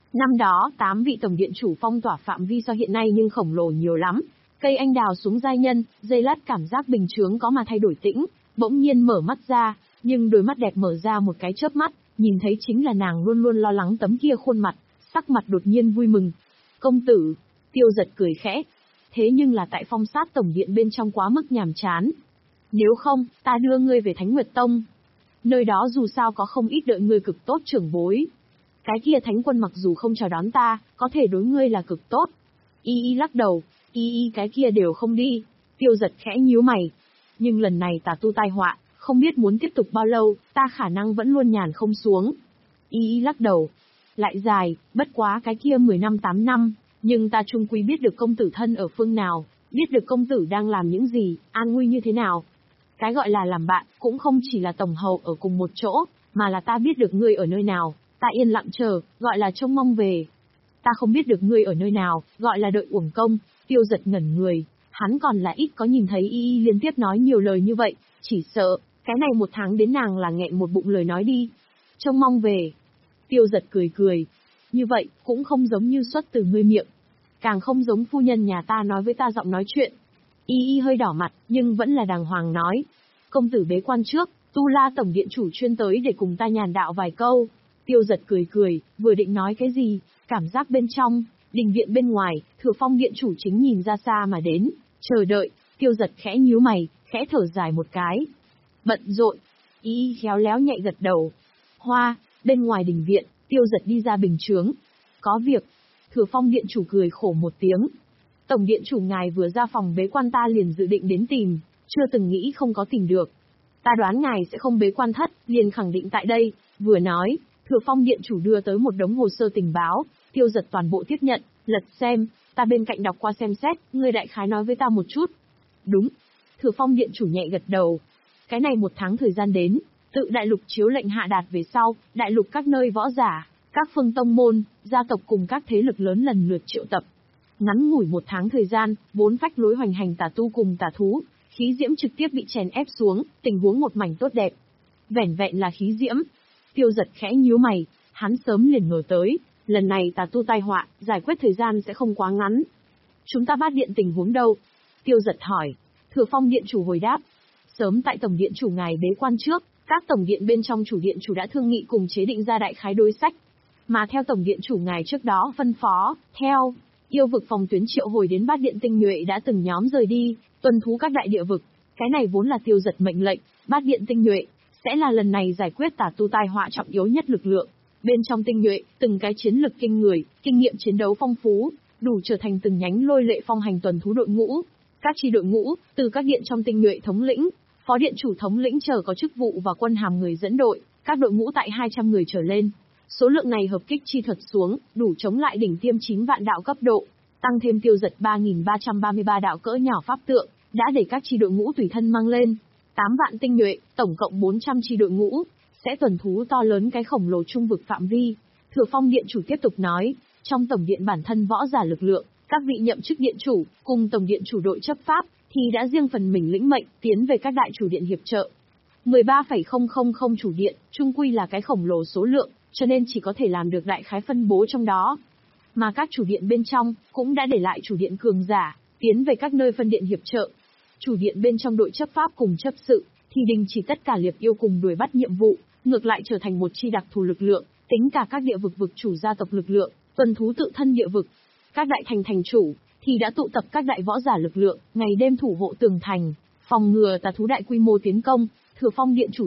Năm đó, tám vị tổng điện chủ phong tỏa phạm vi so hiện nay nhưng khổng lồ nhiều lắm. Cây anh đào xuống giai nhân, giây lát cảm giác bình chướng có mà thay đổi tĩnh, bỗng nhiên mở mắt ra, nhưng đôi mắt đẹp mở ra một cái chớp mắt, nhìn thấy chính là nàng luôn luôn lo lắng tấm kia khuôn mặt, sắc mặt đột nhiên vui mừng. Công tử, Tiêu Giật cười khẽ. Thế nhưng là tại phong sát tổng điện bên trong quá mức nhàm chán. Nếu không, ta đưa ngươi về Thánh Nguyệt Tông. Nơi đó dù sao có không ít đợi ngươi cực tốt trưởng bối. Cái kia thánh quân mặc dù không chào đón ta, có thể đối ngươi là cực tốt. Y y lắc đầu, y y cái kia đều không đi. Tiêu Giật khẽ nhíu mày. Nhưng lần này tà tu tai họa, không biết muốn tiếp tục bao lâu, ta khả năng vẫn luôn nhàn không xuống. Y y lắc đầu. Lại dài, bất quá cái kia mười năm tám năm, nhưng ta chung quy biết được công tử thân ở phương nào, biết được công tử đang làm những gì, an nguy như thế nào. Cái gọi là làm bạn, cũng không chỉ là tổng hầu ở cùng một chỗ, mà là ta biết được ngươi ở nơi nào, ta yên lặng chờ, gọi là trông mong về. Ta không biết được ngươi ở nơi nào, gọi là đợi uổng công. Tiêu Giật ngẩn người, hắn còn là ít có nhìn thấy y y liên tiếp nói nhiều lời như vậy, chỉ sợ, cái này một tháng đến nàng là nghẹn một bụng lời nói đi. Trông mong về. Tiêu Giật cười cười. Như vậy, cũng không giống như xuất từ ngươi miệng. Càng không giống phu nhân nhà ta nói với ta giọng nói chuyện. Y y hơi đỏ mặt, nhưng vẫn là đàng hoàng nói. Công tử bế quan trước, Tu La tổng điện chủ chuyên tới để cùng ta nhàn đạo vài câu. Tiêu Giật cười cười, vừa định nói cái gì, cảm giác bên trong, đình viện bên ngoài, Thừa Phong điện chủ chính nhìn ra xa mà đến, chờ đợi. Tiêu Giật khẽ nhíu mày, khẽ thở dài một cái. Bận rộn. Y y khéo léo nhẹ gật đầu. Hoa, bên ngoài đình viện, Tiêu Giật đi ra bình chướng. Có việc. Thừa Phong điện chủ cười khổ một tiếng. Tổng điện chủ ngài vừa ra phòng bế quan ta liền dự định đến tìm, chưa từng nghĩ không có tìm được. Ta đoán ngài sẽ không bế quan thất, liền khẳng định tại đây. Vừa nói, Thừa Phong điện chủ đưa tới một đống hồ sơ tình báo, Tiêu Giật toàn bộ tiếp nhận, lật xem, ta bên cạnh đọc qua xem xét, ngươi đại khái nói với ta một chút. Đúng. Thừa Phong điện chủ nhẹ gật đầu. Cái này một tháng thời gian đến, tự đại lục chiếu lệnh hạ đạt về sau, đại lục các nơi võ giả, các phương tông môn, gia tộc cùng các thế lực lớn lần lượt triệu tập. Ngắn ngủi một tháng thời gian, bốn phách lối hoành hành tà tu cùng tà thú, khí diễm trực tiếp bị chèn ép xuống, tình huống một mảnh tốt đẹp. Vẻn vẹn là khí diễm. Tiêu Giật khẽ nhíu mày, hắn sớm liền ngờ tới, lần này tà tu tai họa, giải quyết thời gian sẽ không quá ngắn. Chúng ta bát điện tình huống đâu? Tiêu Giật hỏi. Thừa Phong điện chủ hồi đáp. Sớm tại tổng điện chủ ngài bế quan trước, các tổng điện bên trong chủ điện chủ đã thương nghị cùng chế định ra đại khái đối sách. Mà theo tổng điện chủ ngài trước đó phân phó, theo, yêu vực phòng tuyến triệu hồi đến bát điện tinh nhuệ đã từng nhóm rời đi, tuần thú các đại địa vực. Cái này vốn là Tiêu Giật mệnh lệnh, bát điện tinh nhuệ sẽ là lần này giải quyết tà tu tai họa trọng yếu nhất lực lượng. Bên trong tinh nhuệ, từng cái chiến lực kinh người, kinh nghiệm chiến đấu phong phú, đủ trở thành từng nhánh lôi lệ phong hành tuần thú đội ngũ. Các chi đội ngũ, từ các điện trong tinh nhuệ thống lĩnh, phó điện chủ thống lĩnh chờ có chức vụ và quân hàm người dẫn đội, các đội ngũ tại hai trăm người trở lên. Số lượng này hợp kích chi thuật xuống, đủ chống lại đỉnh tiêm chín vạn đạo cấp độ, tăng thêm Tiêu Giật ba nghìn ba trăm ba mươi ba đạo cỡ nhỏ pháp tượng, đã để các chi đội ngũ tùy thân mang lên. tám vạn tinh nhuệ, tổng cộng bốn trăm chi đội ngũ, sẽ tuần thú to lớn cái khổng lồ trung vực phạm vi. Thừa Phong điện chủ tiếp tục nói, trong tổng điện bản thân võ giả lực lượng, các vị nhậm chức điện chủ, cùng tổng điện chủ đội chấp pháp, thì đã riêng phần mình lĩnh mệnh, tiến về các đại chủ điện hiệp trợ. mười ba phẩy không không không chủ điện, chung quy là cái khổng lồ số lượng, cho nên chỉ có thể làm được đại khái phân bố trong đó. Mà các chủ điện bên trong, cũng đã để lại chủ điện cường giả, tiến về các nơi phân điện hiệp trợ. Chủ điện bên trong đội chấp pháp cùng chấp sự, thì đình chỉ tất cả liệp yêu cùng đuổi bắt nhiệm vụ, ngược lại trở thành một chi đặc thù lực lượng, tính cả các địa vực vực chủ gia tộc lực lượng, tuần thú tự thân địa vực. Các đại thành thành chủ, thì đã tụ tập các đại võ giả lực lượng, ngày đêm thủ hộ tường thành, phòng ngừa tà thú đại quy mô tiến công. Thừa Phong điện chủ